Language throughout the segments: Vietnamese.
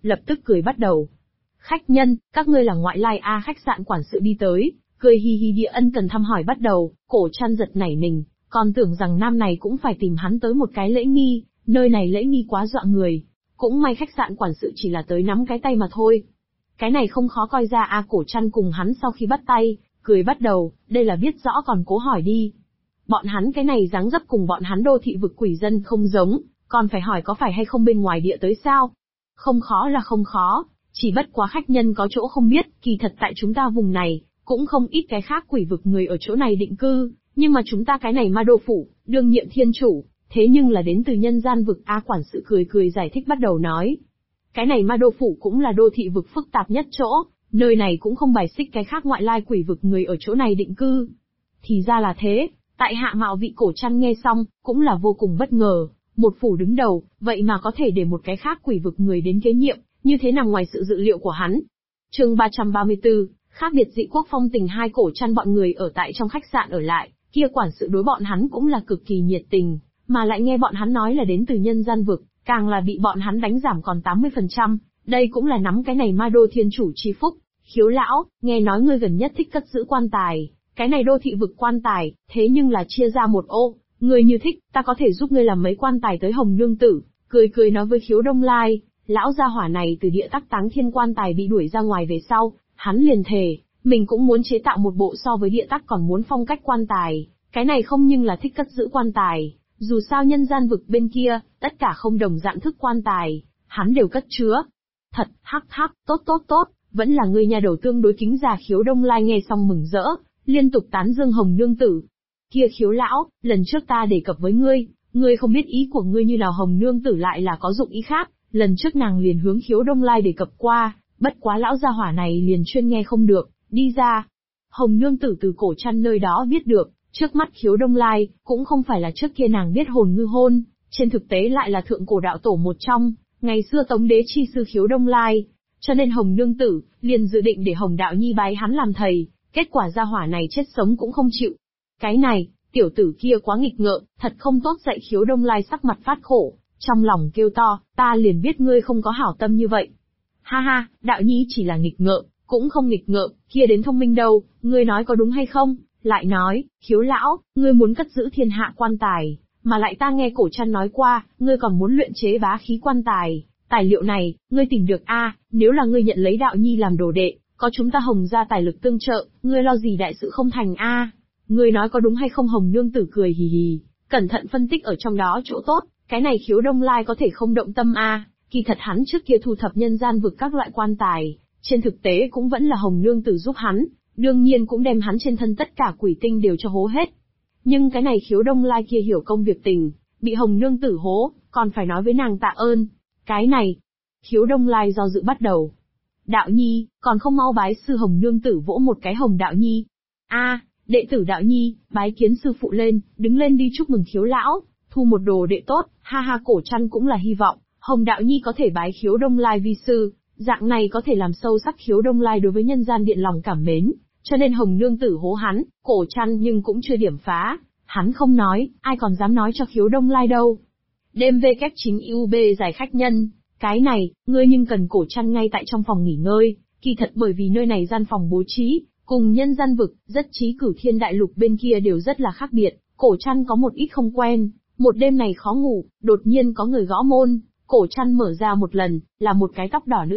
lập tức cười bắt đầu. Khách nhân, các ngươi là ngoại lai a? Khách sạn quản sự đi tới, cười hì hì địa ân cần thăm hỏi bắt đầu. Cổ Trăn giật nảy mình, còn tưởng rằng nam này cũng phải tìm hắn tới một cái lễ nghi, nơi này lễ nghi quá dọa người. Cũng may khách sạn quản sự chỉ là tới nắm cái tay mà thôi. Cái này không khó coi ra a. Cổ Trăn cùng hắn sau khi bắt tay, cười bắt đầu, đây là biết rõ còn cố hỏi đi. Bọn hắn cái này dáng dấp cùng bọn hắn đô thị vực quỷ dân không giống, còn phải hỏi có phải hay không bên ngoài địa tới sao? Không khó là không khó, chỉ bất quá khách nhân có chỗ không biết, kỳ thật tại chúng ta vùng này, cũng không ít cái khác quỷ vực người ở chỗ này định cư, nhưng mà chúng ta cái này ma đô phủ, đương nhiệm thiên chủ, thế nhưng là đến từ nhân gian vực a. Quản sự cười cười giải thích bắt đầu nói. Cái này ma đô phủ cũng là đô thị vực phức tạp nhất chỗ, nơi này cũng không bài xích cái khác ngoại lai quỷ vực người ở chỗ này định cư. Thì ra là thế, tại hạ mạo vị. Cổ Trăn nghe xong, cũng là vô cùng bất ngờ, một phủ đứng đầu, vậy mà có thể để một cái khác quỷ vực người đến kế nhiệm, như thế nằm ngoài sự dự liệu của hắn. Chương 334, khác biệt dị quốc phong tình. Hai Cổ Trăn bọn người ở tại trong khách sạn ở lại, kia quản sự đối bọn hắn cũng là cực kỳ nhiệt tình, mà lại nghe bọn hắn nói là đến từ nhân gian vực, càng là bị bọn hắn đánh giảm còn 80%, đây cũng là nắm cái này ma đô thiên chủ chi phúc. Khiếu lão, nghe nói ngươi gần nhất thích cất giữ quan tài, cái này đô thị vực quan tài, thế nhưng là chia ra một ô, ngươi như thích, ta có thể giúp ngươi làm mấy quan tài tới Hồng Nương Tử. Cười cười nói với Khiếu Đông Lai, lão gia hỏa này từ địa tắc táng thiên quan tài bị đuổi ra ngoài về sau, hắn liền thề, mình cũng muốn chế tạo một bộ so với địa tắc còn muốn phong cách quan tài, cái này không nhưng là thích cất giữ quan tài, dù sao nhân gian vực bên kia, tất cả không đồng dạng thức quan tài, hắn đều cất chứa. Thật, hắc hắc, tốt tốt tốt, vẫn là ngươi nhà đầu tương đối kính già. Khiếu Đông Lai nghe xong mừng rỡ, liên tục tán dương Hồng Nương Tử. Kia Khiếu lão, lần trước ta đề cập với ngươi không biết ý của ngươi như nào. Hồng Nương Tử lại là có dụng ý khác, lần trước nàng liền hướng Khiếu Đông Lai đề cập qua, bất quá lão gia hỏa này liền chuyên nghe không được, đi ra. Hồng Nương Tử từ Cổ Trăn nơi đó biết được, trước mắt Khiếu Đông Lai, cũng không phải là trước kia nàng biết hồn ngư hôn, trên thực tế lại là thượng cổ đạo tổ một trong, ngày xưa Tống đế chi sư Khiếu Đông Lai. Cho nên Hồng Nương Tử, liền dự định để Hồng Đạo Nhi bái hắn làm thầy, kết quả gia hỏa này chết sống cũng không chịu. Cái này, tiểu tử kia quá nghịch ngợm, thật không tốt dạy. Khiếu Đông Lai sắc mặt phát khổ, trong lòng kêu to, ta liền biết ngươi không có hảo tâm như vậy. Ha ha, Đạo Nhi chỉ là nghịch ngợm, cũng không nghịch ngợm, kia đến thông minh đâu, ngươi nói có đúng hay không? Lại nói, Khiếu lão, ngươi muốn cất giữ thiên hạ quan tài, mà lại ta nghe Cổ Trăn nói qua, ngươi còn muốn luyện chế bá khí quan tài. Tài liệu này, ngươi tìm được a? Nếu là ngươi nhận lấy Đạo Nhi làm đồ đệ, có chúng ta Hồng gia tài lực tương trợ, ngươi lo gì đại sự không thành a? Ngươi nói có đúng hay không? Hồng Nương Tử cười hì hì, cẩn thận phân tích ở trong đó chỗ tốt, cái này Khiếu Đông Lai có thể không động tâm a? Kỳ thật hắn trước kia thu thập nhân gian vực các loại quan tài, trên thực tế cũng vẫn là Hồng Nương Tử giúp hắn, đương nhiên cũng đem hắn trên thân tất cả quỷ tinh đều cho hố hết. Nhưng cái này Khiếu Đông Lai kia hiểu công việc tình, bị Hồng Nương Tử hố, còn phải nói với nàng tạ ơn. Cái này, Khiếu Đông Lai do dự bắt đầu. Đạo Nhi, còn không mau bái sư. Hồng Nương Tử vỗ một cái Hồng Đạo Nhi. A, đệ tử Đạo Nhi, bái kiến sư phụ lên, đứng lên đi chúc mừng Khiếu lão, thu một đồ đệ tốt. Ha ha, Cổ Trăn cũng là hy vọng, Hồng Đạo Nhi có thể bái Khiếu Đông Lai vi sư, dạng này có thể làm sâu sắc Khiếu Đông Lai đối với nhân gian điện lòng cảm mến, cho nên Hồng Nương Tử hố hắn. Cổ Trăn nhưng cũng chưa điểm phá, hắn không nói, ai còn dám nói cho Khiếu Đông Lai đâu. Đêm về kép chính UB giải khách nhân, cái này, ngươi nhưng cần. Cổ Trăn ngay tại trong phòng nghỉ ngơi, kỳ thật bởi vì nơi này gian phòng bố trí, cùng nhân gian vực, rất chí cửu thiên đại lục bên kia đều rất là khác biệt, Cổ Trăn có một ít không quen, một đêm này khó ngủ, đột nhiên có người gõ môn, Cổ Trăn mở ra một lần, là một cái tóc đỏ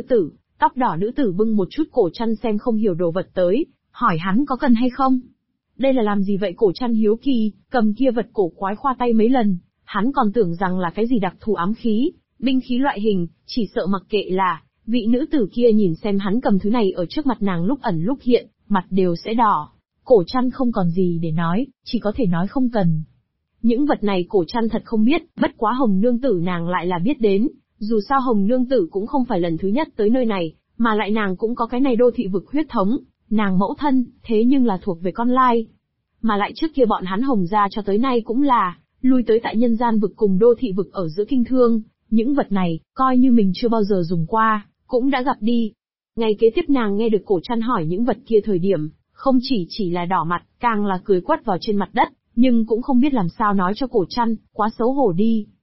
nữ tử bưng một chút Cổ Trăn xem không hiểu đồ vật tới, hỏi hắn có cần hay không. Đây là làm gì vậy? Cổ Trăn hiếu kỳ, cầm kia vật cổ quái khoa tay mấy lần, hắn còn tưởng rằng là cái gì đặc thù ám khí, binh khí loại hình, chỉ sợ mặc kệ là, vị nữ tử kia nhìn xem hắn cầm thứ này ở trước mặt nàng lúc ẩn lúc hiện, mặt đều sẽ đỏ. Cổ Trăn không còn gì để nói, chỉ có thể nói không cần. Những vật này Cổ Trăn thật không biết, bất quá Hồng Nương Tử nàng lại là biết đến, dù sao Hồng Nương Tử cũng không phải lần thứ nhất tới nơi này, mà lại nàng cũng có cái này đô thị vực huyết thống, nàng mẫu thân, thế nhưng là thuộc về con lai. Mà lại trước kia bọn hắn Hồng gia cho tới nay cũng là, lui tới tại nhân gian vực cùng đô thị vực ở giữa kinh thương, những vật này, coi như mình chưa bao giờ dùng qua, cũng đã gặp đi. Ngày kế tiếp nàng nghe được Cổ Trăn hỏi những vật kia thời điểm, không chỉ là đỏ mặt, càng là cười quất vào trên mặt đất, nhưng cũng không biết làm sao nói cho Cổ Trăn, quá xấu hổ đi.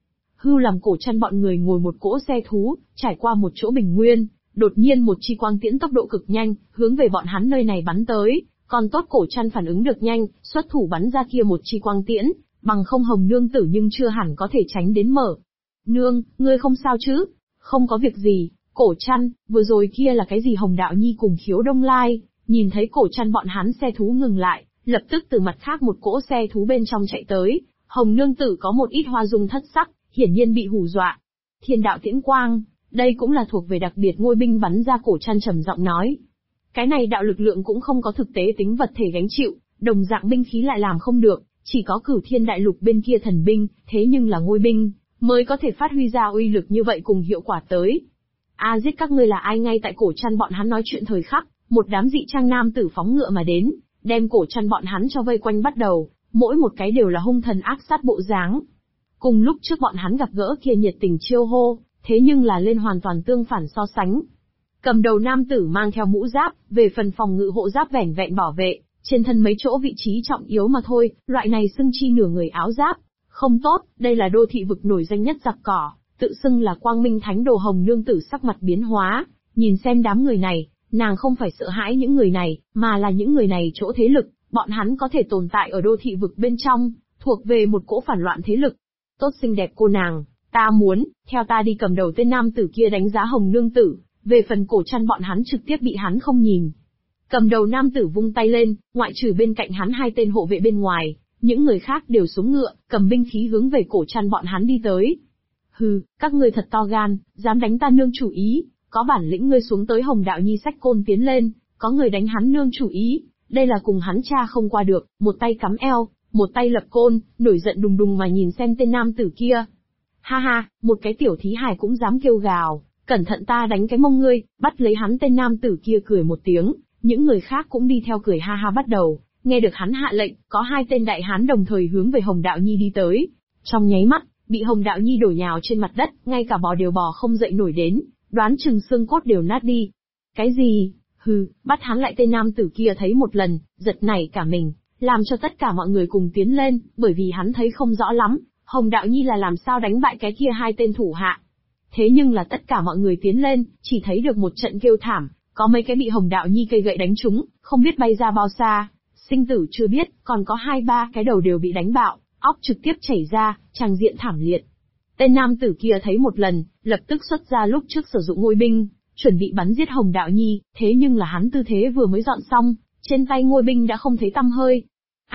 Hưu làm Cổ Trăn bọn người ngồi một cỗ xe thú, trải qua một chỗ bình nguyên, đột nhiên một chi quang tiễn tốc độ cực nhanh, hướng về bọn hắn nơi này bắn tới, còn tốt Cổ Trăn phản ứng được nhanh, xuất thủ bắn ra kia một chi quang tiễn, bằng không Hồng nương tử nhưng chưa hẳn có thể tránh đến mở. Nương, ngươi không sao chứ? Không có việc gì, Cổ Trăn, vừa rồi kia là cái gì? Hồng Đạo Nhi cùng Khiếu Đông Lai, nhìn thấy Cổ Trăn bọn hắn xe thú ngừng lại, lập tức từ mặt khác một cỗ xe thú bên trong chạy tới, Hồng nương tử có một ít hoa dung thất sắc, hiển nhiên bị hù dọa. Thiên đạo tiễn quang, đây cũng là thuộc về đặc biệt ngôi binh bắn ra. Cổ Trăn trầm giọng nói. Cái này đạo lực lượng cũng không có thực tế tính vật thể gánh chịu, đồng dạng binh khí lại làm không được, chỉ có Cửu Thiên Đại Lục bên kia thần binh, thế nhưng là ngôi binh, mới có thể phát huy ra uy lực như vậy cùng hiệu quả tới. Giết các ngươi là ai? Ngay tại Cổ Trăn bọn hắn nói chuyện thời khắc, một đám dị trang nam tử phóng ngựa mà đến, đem Cổ Trăn bọn hắn cho vây quanh bắt đầu, mỗi một cái đều là hung thần ác sát bộ dáng. Cùng lúc trước bọn hắn gặp gỡ kia nhiệt tình chiêu hô, thế nhưng là lên hoàn toàn tương phản so sánh. Cầm đầu nam tử mang theo mũ giáp, về phần phòng ngự hộ giáp vẻn vẹn bảo vệ, trên thân mấy chỗ vị trí trọng yếu mà thôi, loại này xưng chi nửa người áo giáp. Không tốt, đây là đô thị vực nổi danh nhất giặc cỏ, tự xưng là Quang Minh Thánh Đồ. Hồng nương tử sắc mặt biến hóa, nhìn xem đám người này, nàng không phải sợ hãi những người này, mà là những người này chỗ thế lực, bọn hắn có thể tồn tại ở đô thị vực bên trong, thuộc về một cỗ phản loạn thế lực. Tốt xinh đẹp cô nàng, ta muốn, theo ta đi. Cầm đầu tên nam tử kia đánh giá Hồng nương tử, về phần Cổ Trăn bọn hắn trực tiếp bị hắn không nhìn. Cầm đầu nam tử vung tay lên, ngoại trừ bên cạnh hắn hai tên hộ vệ bên ngoài, những người khác đều xuống ngựa, cầm binh khí hướng về Cổ Trăn bọn hắn đi tới. Hừ, các ngươi thật to gan, dám đánh ta nương chủ ý, có bản lĩnh ngươi xuống tới. Hồng Đạo Nhi xách côn tiến lên, có người đánh hắn nương chủ ý, đây là cùng hắn cha không qua được, một tay cắm eo, một tay lập côn, nổi giận đùng đùng mà nhìn xem tên nam tử kia. Ha ha, một cái tiểu thí hài cũng dám kêu gào, cẩn thận ta đánh cái mông ngươi, bắt lấy hắn. Tên nam tử kia cười một tiếng, những người khác cũng đi theo cười ha ha bắt đầu. Nghe được hắn hạ lệnh, có hai tên đại hán đồng thời hướng về Hồng Đạo Nhi đi tới. Trong nháy mắt, bị Hồng Đạo Nhi đổ nhào trên mặt đất, ngay cả bò đều bò không dậy nổi đến, đoán chừng xương cốt đều nát đi. Cái gì? Hừ, bắt hắn lại. Tên nam tử kia thấy một lần, giật nảy cả mình, làm cho tất cả mọi người cùng tiến lên, bởi vì hắn thấy không rõ lắm, Hồng Đạo Nhi là làm sao đánh bại cái kia hai tên thủ hạ. Thế nhưng là tất cả mọi người tiến lên, chỉ thấy được một trận kêu thảm, có mấy cái bị Hồng Đạo Nhi cây gậy đánh trúng, không biết bay ra bao xa, sinh tử chưa biết, còn có 2-3 cái đầu đều bị đánh bạo, óc trực tiếp chảy ra, tràng diện thảm liệt. Tên nam tử kia thấy một lần, lập tức xuất ra lúc trước sử dụng ngôi binh, chuẩn bị bắn giết Hồng Đạo Nhi, thế nhưng là hắn tư thế vừa mới dọn xong, trên tay ngôi binh đã không thấy tăm hơi.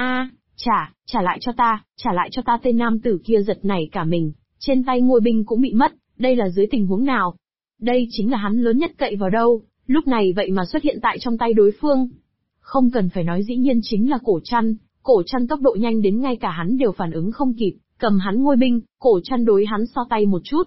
Trả lại cho ta, trả lại cho ta. Tên nam tử kia giật nảy cả mình, trên tay ngôi binh cũng bị mất, đây là dưới tình huống nào? Đây chính là hắn lớn nhất cậy vào đâu, lúc này vậy mà xuất hiện tại trong tay đối phương. Không cần phải nói, dĩ nhiên chính là Cổ Trăn tốc độ nhanh đến ngay cả hắn đều phản ứng không kịp, cầm hắn ngôi binh, Cổ Trăn đối hắn so tay một chút,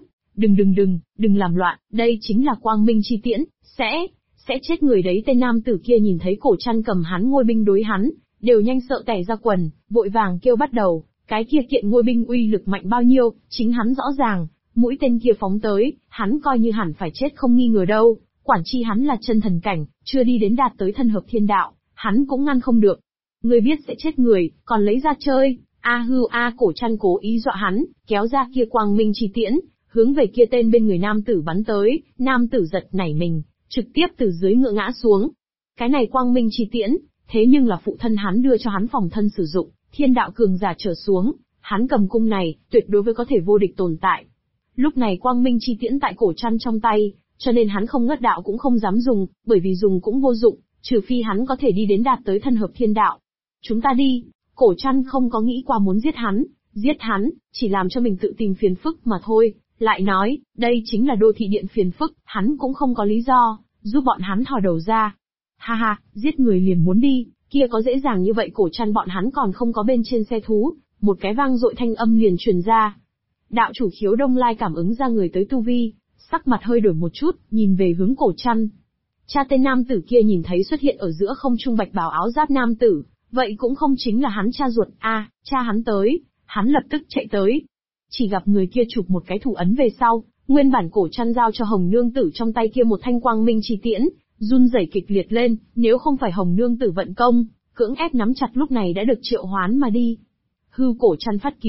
đừng làm loạn, đây chính là Quang Minh chi tiễn, sẽ chết người đấy. Tên nam tử kia nhìn thấy Cổ Trăn cầm hắn ngôi binh đối hắn, đều nhanh sợ tè ra quần, vội vàng kêu bắt đầu, cái kia kiện ngôi binh uy lực mạnh bao nhiêu, chính hắn rõ ràng, mũi tên kia phóng tới, hắn coi như hẳn phải chết không nghi ngờ đâu, quản chi hắn là chân thần cảnh, chưa đi đến đạt tới thân hợp thiên đạo, hắn cũng ngăn không được. Ngươi biết sẽ chết người, còn lấy ra chơi, Cổ Trăn cố ý dọa hắn, kéo ra kia Quang Minh chi tiễn, hướng về kia tên bên người nam tử bắn tới. Nam tử giật nảy mình, trực tiếp từ dưới ngựa ngã xuống. Cái này Quang Minh chi tiễn, thế nhưng là phụ thân hắn đưa cho hắn phòng thân sử dụng, thiên đạo cường giả trở xuống, hắn cầm cung này, tuyệt đối với có thể vô địch tồn tại. Lúc này Quang Minh chi tiễn tại Cổ Trăn trong tay, cho nên hắn không ngất đạo cũng không dám dùng, bởi vì dùng cũng vô dụng, trừ phi hắn có thể đi đến đạt tới thân hợp thiên đạo. Chúng ta đi. Cổ Trăn không có nghĩ qua muốn giết hắn, chỉ làm cho mình tự tìm phiền phức mà thôi. Lại nói, đây chính là đô thị điện phiền phức, hắn cũng không có lý do giúp bọn hắn thò đầu ra. Ha ha, giết người liền muốn đi, kia có dễ dàng như vậy? Cổ Trăn bọn hắn còn không có bên trên xe thú, một cái vang dội thanh âm liền truyền ra. Đạo chủ Khiếu Đông Lai cảm ứng ra người tới tu vi, sắc mặt hơi đổi một chút, nhìn về hướng Cổ Trăn. Cha tên nam tử kia nhìn thấy xuất hiện ở giữa không trung bạch bào áo giáp nam tử, vậy cũng không chính là hắn cha ruột. Cha hắn tới, hắn lập tức chạy tới. Chỉ gặp người kia chụp một cái thủ ấn về sau, nguyên bản Cổ Trăn giao cho Hồng nương tử trong tay kia một thanh Quang Minh chi tiễn, run rẩy kịch liệt lên, nếu không phải Hồng nương tử vận công, cưỡng ép nắm chặt lúc này đã được triệu hoán mà đi. Cổ Trăn phát kiếm,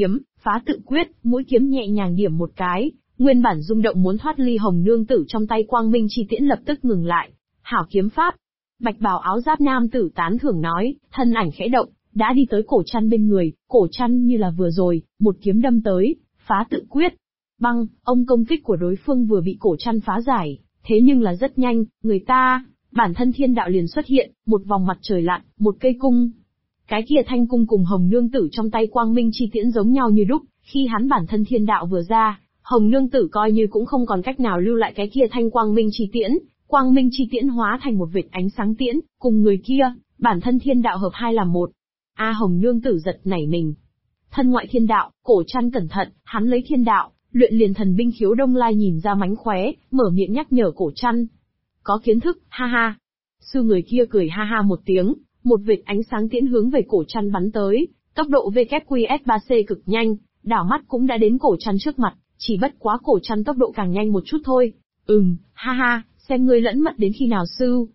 phá tự quyết, mũi kiếm nhẹ nhàng điểm một cái, nguyên bản rung động muốn thoát ly hồng nương tử trong tay quang minh chi tiễn lập tức ngừng lại. Hảo kiếm pháp. Bạch bào áo giáp nam tử tán thưởng nói, thân ảnh khẽ động, đã đi tới cổ trăn bên người, cổ trăn như là vừa rồi, một kiếm đâm tới, phá tự quyết. Băng, ông công kích của đối phương vừa bị cổ trăn phá giải, thế nhưng là rất nhanh, bản thân thiên đạo liền xuất hiện, một vòng mặt trời lặn, một cây cung. Cái kia thanh cung cùng hồng nương tử trong tay quang minh chi tiễn giống nhau như đúc, khi hắn bản thân thiên đạo vừa ra, hồng nương tử coi như cũng không còn cách nào lưu lại cái kia thanh quang minh chi tiễn, quang minh chi tiễn hóa thành một vệt ánh sáng tiễn, cùng người kia, bản thân thiên đạo hợp hai làm một. Hồng nương tử giật nảy mình. Thân ngoại thiên đạo, cổ trăn cẩn thận, hắn lấy thiên đạo, luyện liền thần binh khiếu đông lai nhìn ra mánh khóe, mở miệng nhắc nhở cổ trăn. Có kiến thức, ha ha. Sư người kia cười ha ha một tiếng, một vệt ánh sáng tiễn hướng về cổ trăn bắn tới, tốc độ VQS3C cực nhanh, đảo mắt cũng đã đến cổ trăn trước mặt, chỉ bất quá cổ trăn tốc độ càng nhanh một chút thôi. Ha ha, xem ngươi lẫn mật đến khi nào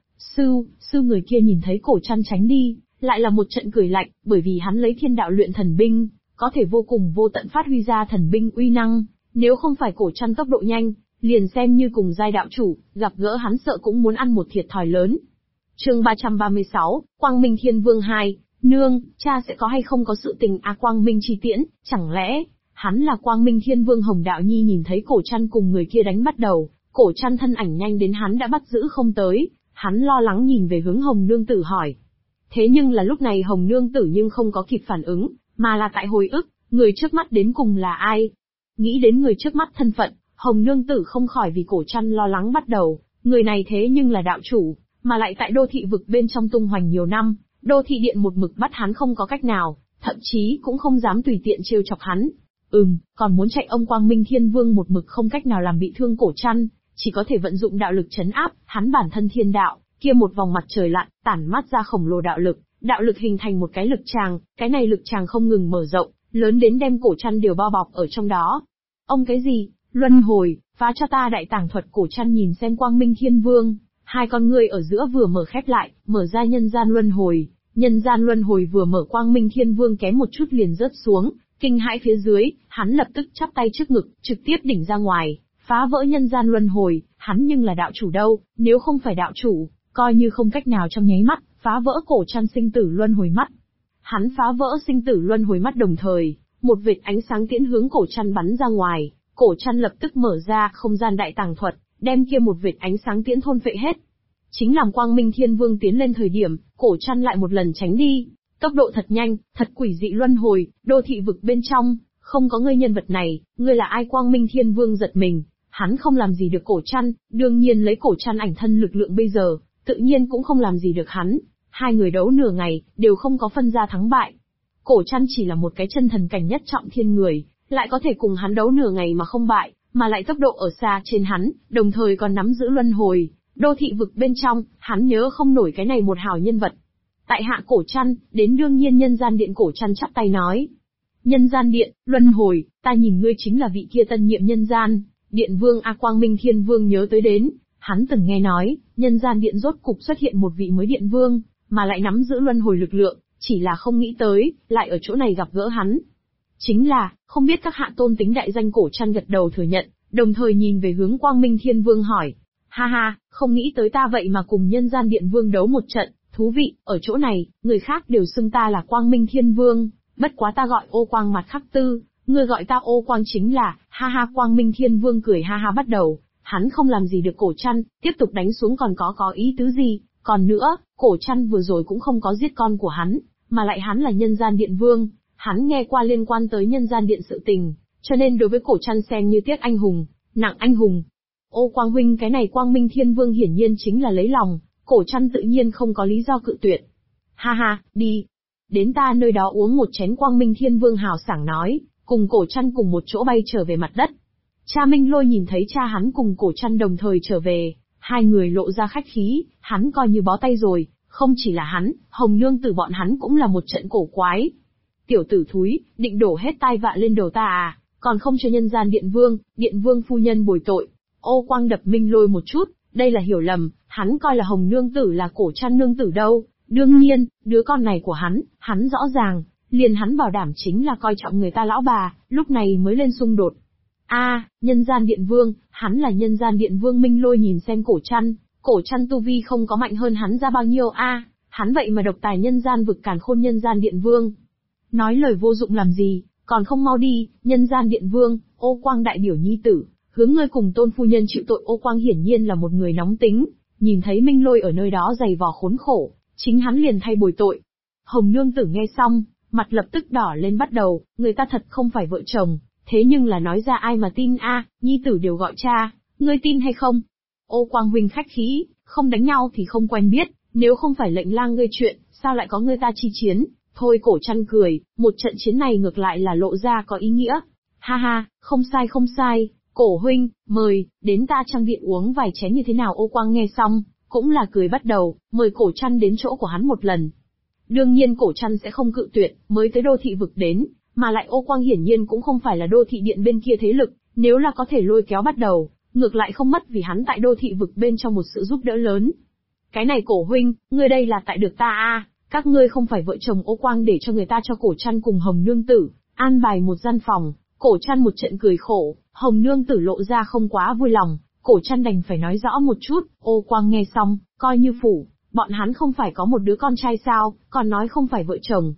sư người kia nhìn thấy cổ trăn tránh đi, lại là một trận cười lạnh, bởi vì hắn lấy thiên đạo luyện thần binh, có thể vô cùng vô tận phát huy ra thần binh uy năng, nếu không phải cổ trăn tốc độ nhanh, liền xem như cùng giai đạo chủ, gặp gỡ hắn sợ cũng muốn ăn một thiệt thòi lớn. Chương 336, Quang Minh Thiên Vương 2, nương, cha sẽ có hay không có sự tình Quang Minh chi tiễn, chẳng lẽ, hắn là Quang Minh Thiên Vương Hồng Đạo Nhi nhìn thấy cổ trăn cùng người kia đánh bắt đầu, cổ trăn thân ảnh nhanh đến hắn đã bắt giữ không tới, hắn lo lắng nhìn về hướng Hồng Nương Tử hỏi. Thế nhưng là lúc này Hồng Nương Tử nhưng không có kịp phản ứng, mà là tại hồi ức, người trước mắt đến cùng là ai. Nghĩ đến người trước mắt thân phận, Hồng Nương Tử không khỏi vì cổ trăn lo lắng bắt đầu, người này thế nhưng là đạo chủ, mà lại tại đô thị vực bên trong tung hoành nhiều năm, đô thị điện một mực bắt hắn không có cách nào, thậm chí cũng không dám tùy tiện trêu chọc hắn. Còn muốn chạy ông Quang Minh Thiên Vương một mực không cách nào làm bị thương cổ trăn, chỉ có thể vận dụng đạo lực trấn áp, hắn bản thân thiên đạo, kia một vòng mặt trời lặn, tản mát ra khổng lồ đạo lực hình thành một cái lực tràng, cái này lực tràng không ngừng mở rộng, lớn đến đem cổ trăn đều bao bọc ở trong đó. Ông cái gì? Luân hồi, phá cho ta đại tàng thuật. Cổ trăn nhìn xem Quang Minh Thiên Vương, hai con ngươi ở giữa vừa mở khép lại, mở ra nhân gian luân hồi vừa mở Quang Minh Thiên Vương kém một chút liền rớt xuống, kinh hãi phía dưới, hắn lập tức chắp tay trước ngực, trực tiếp đỉnh ra ngoài, phá vỡ nhân gian luân hồi, hắn nhưng là đạo chủ đâu, nếu không phải đạo chủ, coi như không cách nào trong nháy mắt, phá vỡ cổ trăn sinh tử luân hồi mắt. Hắn phá vỡ sinh tử luân hồi mắt đồng thời, một vệt ánh sáng tiễn hướng cổ trăn bắn ra ngoài, cổ trăn lập tức mở ra không gian đại tàng thuật, đem kia một vệt ánh sáng tiễn thôn phệ hết. Chính làm Quang Minh Thiên Vương tiến lên thời điểm, cổ trăn lại một lần tránh đi, tốc độ thật nhanh, thật quỷ dị luân hồi, đô thị vực bên trong, không có ngươi nhân vật này, ngươi là ai? Quang Minh Thiên Vương giật mình, hắn không làm gì được cổ trăn, đương nhiên lấy cổ trăn ảnh thân lực lượng bây giờ, tự nhiên cũng không làm gì được hắn. Hai người đấu nửa ngày, đều không có phân ra thắng bại. Cổ trăn chỉ là một cái chân thần cảnh nhất trọng thiên người, lại có thể cùng hắn đấu nửa ngày mà không bại, mà lại tốc độ ở xa trên hắn, đồng thời còn nắm giữ luân hồi, đô thị vực bên trong, hắn nhớ không nổi cái này một hào nhân vật. Tại hạ cổ trăn, đến đương nhiên nhân gian điện. Cổ trăn chắp tay nói. Nhân gian điện, luân hồi, ta nhìn ngươi chính là vị kia tân nhiệm nhân gian điện vương. Quang Minh Thiên Vương nhớ tới đến, hắn từng nghe nói, nhân gian điện rốt cục xuất hiện một vị mới điện vương, mà lại nắm giữ luân hồi lực lượng, chỉ là không nghĩ tới, lại ở chỗ này gặp gỡ hắn. Chính là, không biết các hạ tôn tính đại danh. Cổ trăn gật đầu thừa nhận, đồng thời nhìn về hướng Quang Minh Thiên Vương hỏi. Ha ha, không nghĩ tới ta vậy mà cùng nhân gian điện vương đấu một trận, thú vị, ở chỗ này, người khác đều xưng ta là Quang Minh Thiên Vương, bất quá ta gọi ô quang mặt khắc tư, ngươi gọi ta ô quang chính là, ha ha. Quang Minh Thiên Vương cười ha ha bắt đầu, hắn không làm gì được cổ trăn, tiếp tục đánh xuống còn có ý tứ gì, còn nữa, cổ trăn vừa rồi cũng không có giết con của hắn, mà lại hắn là nhân gian điện vương, hắn nghe qua liên quan tới nhân gian điện sự tình, cho nên đối với cổ trăn xem như tiếc anh hùng, nặng anh hùng. Ô Quang huynh, cái này Quang Minh Thiên Vương hiển nhiên chính là lấy lòng, cổ trăn tự nhiên không có lý do cự tuyệt. Ha ha, đi. Đến ta nơi đó uống một chén. Quang Minh Thiên Vương hào sảng nói, cùng cổ trăn cùng một chỗ bay trở về mặt đất. Cha Minh Lôi nhìn thấy cha hắn cùng cổ trăn đồng thời trở về, hai người lộ ra khách khí, hắn coi như bó tay rồi, không chỉ là hắn, Hồng Nương Tử bọn hắn cũng là một trận cổ quái. Tiểu tử thúi, định đổ hết tai vạ lên đầu ta à, còn không cho nhân gian điện vương phu nhân bồi tội. Ô Quang đập Minh Lôi một chút, đây là hiểu lầm, hắn coi là Hồng Nương Tử là cổ trăn nương tử đâu, đương nhiên, đứa con này của hắn rõ ràng, liền hắn bảo đảm chính là coi trọng người ta lão bà, lúc này mới lên xung đột. Nhân gian điện vương, hắn là nhân gian điện vương. Minh Lôi nhìn xem cổ chăn tu vi không có mạnh hơn hắn ra bao nhiêu hắn vậy mà độc tài nhân gian vực càn khôn nhân gian điện vương. Nói lời vô dụng làm gì, còn không mau đi, nhân gian điện vương, Ô Quang đại biểu nhi tử, hướng ngươi cùng Tôn phu nhân chịu tội. Ô Quang hiển nhiên là một người nóng tính, nhìn thấy Minh Lôi ở nơi đó giày vò khốn khổ, chính hắn liền thay bồi tội. Hồng nương tử nghe xong, mặt lập tức đỏ lên bắt đầu, người ta thật không phải vợ chồng, thế nhưng là nói ra ai mà tin nhi tử đều gọi cha, ngươi tin hay không? Ô Quang huynh khách khí, không đánh nhau thì không quen biết, nếu không phải lệnh lang gây chuyện, sao lại có người ta chi chiến? Thôi cổ chăn cười, một trận chiến này ngược lại là lộ ra có ý nghĩa. Ha ha, không sai, cổ huynh, mời, đến ta trang viện uống vài chén như thế nào? Ô Quang nghe xong, cũng là cười bắt đầu, mời cổ chăn đến chỗ của hắn một lần. Đương nhiên cổ chăn sẽ không cự tuyệt, mới tới đô thị vực đến, mà lại Ô Quang hiển nhiên cũng không phải là đô thị điện bên kia thế lực, nếu là có thể lôi kéo bắt đầu, ngược lại không mất vì hắn tại đô thị vực bên trong một sự giúp đỡ lớn. Cái này cổ huynh, ngươi đây là tại được ta các ngươi không phải vợ chồng. Ô Quang để cho người ta cho cổ chăn cùng Hồng nương tử an bài một gian phòng, cổ chăn một trận cười khổ, Hồng nương tử lộ ra không quá vui lòng, cổ chăn đành phải nói rõ một chút. Ô Quang nghe xong, coi như phủ, bọn hắn không phải có một đứa con trai sao, còn nói không phải vợ chồng.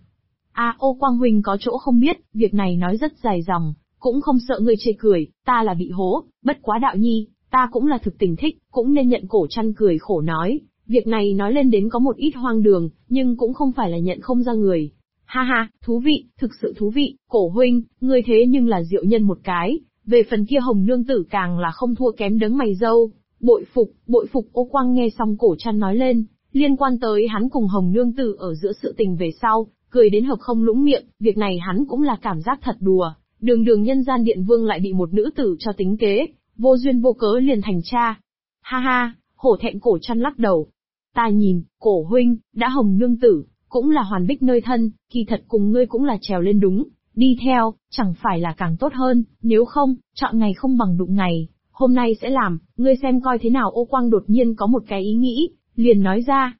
Ô Quang huynh có chỗ không biết, việc này nói rất dài dòng, cũng không sợ ngươi chê cười, ta là bị hố, bất quá đạo nhi, ta cũng là thực tình thích, cũng nên nhận. Cổ chăn cười khổ nói, việc này nói lên đến có một ít hoang đường, nhưng cũng không phải là nhận không ra người. Ha ha, thú vị, thực sự thú vị, cổ huynh, ngươi thế nhưng là diệu nhân một cái, về phần kia Hồng nương tử càng là không thua kém đấng mày râu, bội phục. Ô Quang nghe xong cổ chăn nói lên, liên quan tới hắn cùng Hồng nương tử ở giữa sự tình về sau, cười đến hợp không lũng miệng, việc này hắn cũng là cảm giác thật đùa, đường nhân gian điện vương lại bị một nữ tử cho tính kế, vô duyên vô cớ liền thành cha. Ha ha, hổ thẹn. Cổ chăn lắc đầu. Ta nhìn, cổ huynh, đã Hồng nương tử, cũng là hoàn bích nơi thân, kỳ thật cùng ngươi cũng là trèo lên đúng, đi theo, chẳng phải là càng tốt hơn, nếu không, chọn ngày không bằng đụng ngày, hôm nay sẽ làm, ngươi xem coi thế nào. Ô Quang đột nhiên có một cái ý nghĩ, liền nói ra.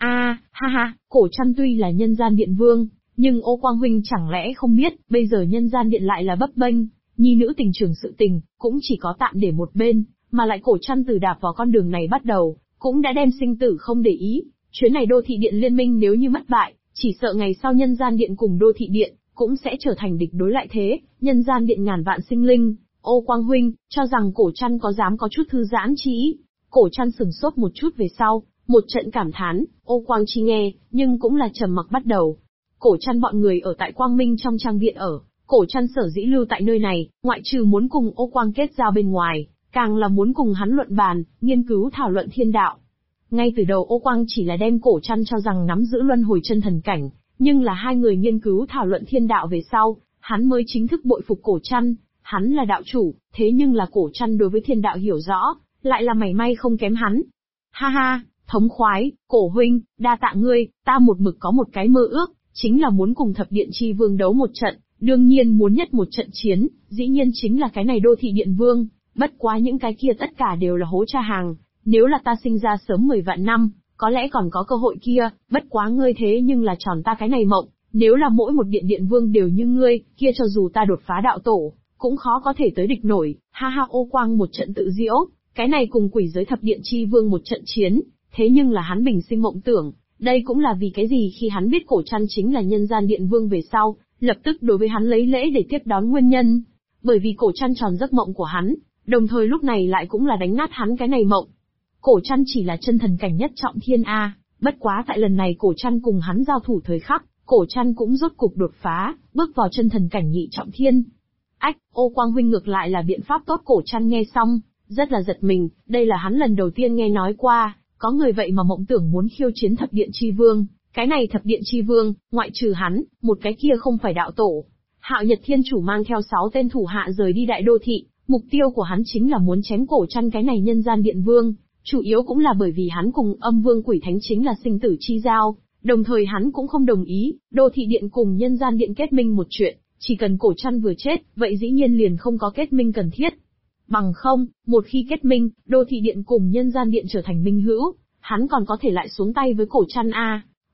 Ha ha, cổ chăn tuy là nhân gian điện vương, nhưng Ô Quang huynh chẳng lẽ không biết, bây giờ nhân gian điện lại là bấp bênh, nhi nữ tình trường sự tình, cũng chỉ có tạm để một bên, mà lại cổ chăn từ đạp vào con đường này bắt đầu, cũng đã đem sinh tử không để ý, chuyến này đô thị điện liên minh nếu như mất bại, chỉ sợ ngày sau nhân gian điện cùng đô thị điện, cũng sẽ trở thành địch đối lại thế, nhân gian điện ngàn vạn sinh linh. Ô Quang huynh, cho rằng cổ chăn có dám có chút thư giãn chi ý? Cổ chăn sừng sốt một chút về sau, một trận cảm thán, Ô Quang chi nghe, nhưng cũng là trầm mặc bắt đầu. Cổ chăn bọn người ở tại Quang Minh trong trang viện ở, cổ chăn sở dĩ lưu tại nơi này, ngoại trừ muốn cùng Ô Quang kết giao bên ngoài, càng là muốn cùng hắn luận bàn, nghiên cứu thảo luận thiên đạo. Ngay từ đầu Ô Quang chỉ là đem cổ chăn cho rằng nắm giữ luân hồi chân thần cảnh, nhưng là hai người nghiên cứu thảo luận thiên đạo về sau, hắn mới chính thức bội phục cổ chăn. Hắn là đạo chủ, thế nhưng là cổ chăn đối với thiên đạo hiểu rõ, lại là mảy may không kém hắn. Ha ha, thống khoái, cổ huynh, đa tạ ngươi, ta một mực có một cái mơ ước, chính là muốn cùng thập điện chi vương đấu một trận, đương nhiên muốn nhất một trận chiến, dĩ nhiên chính là cái này đô thị điện vương, bất quá những cái kia tất cả đều là hố cha hàng, nếu là ta sinh ra sớm 10 vạn năm, có lẽ còn có cơ hội kia, bất quá ngươi thế nhưng là tròn ta cái này mộng, nếu là mỗi một điện vương đều như ngươi, kia cho dù ta đột phá đạo tổ, cũng khó có thể tới địch nổi. Ha ha. Ô Quang một trận tự giễu, cái này cùng quỷ giới thập điện chi vương một trận chiến, thế nhưng là hắn bình sinh mộng tưởng, đây cũng là vì cái gì khi hắn biết cổ chăn chính là nhân gian điện vương về sau, lập tức đối với hắn lấy lễ để tiếp đón nguyên nhân, bởi vì cổ chăn tròn giấc mộng của hắn, đồng thời lúc này lại cũng là đánh nát hắn cái này mộng. Cổ chăn chỉ là chân thần cảnh nhất trọng thiên bất quá tại lần này cổ chăn cùng hắn giao thủ thời khắc, cổ chăn cũng rốt cục đột phá, bước vào chân thần cảnh nhị trọng thiên. Ô Quang huynh ngược lại là biện pháp tốt. Cổ chăn nghe xong, rất là giật mình, đây là hắn lần đầu tiên nghe nói qua, có người vậy mà mộng tưởng muốn khiêu chiến thập điện chi vương, cái này thập điện chi vương, ngoại trừ hắn, một cái kia không phải đạo tổ. Hạo Nhật Thiên Chủ mang theo 6 tên thủ hạ rời đi đại đô thị, mục tiêu của hắn chính là muốn chém cổ chăn cái này nhân gian điện vương, chủ yếu cũng là bởi vì hắn cùng âm vương quỷ thánh chính là sinh tử chi giao, đồng thời hắn cũng không đồng ý, đô thị điện cùng nhân gian điện kết minh một chuyện, chỉ cần cổ chăn vừa chết, vậy dĩ nhiên liền không có kết minh cần thiết. Bằng không, một khi kết minh, đô thị điện cùng nhân gian điện trở thành minh hữu, hắn còn có thể lại xuống tay với cổ chăn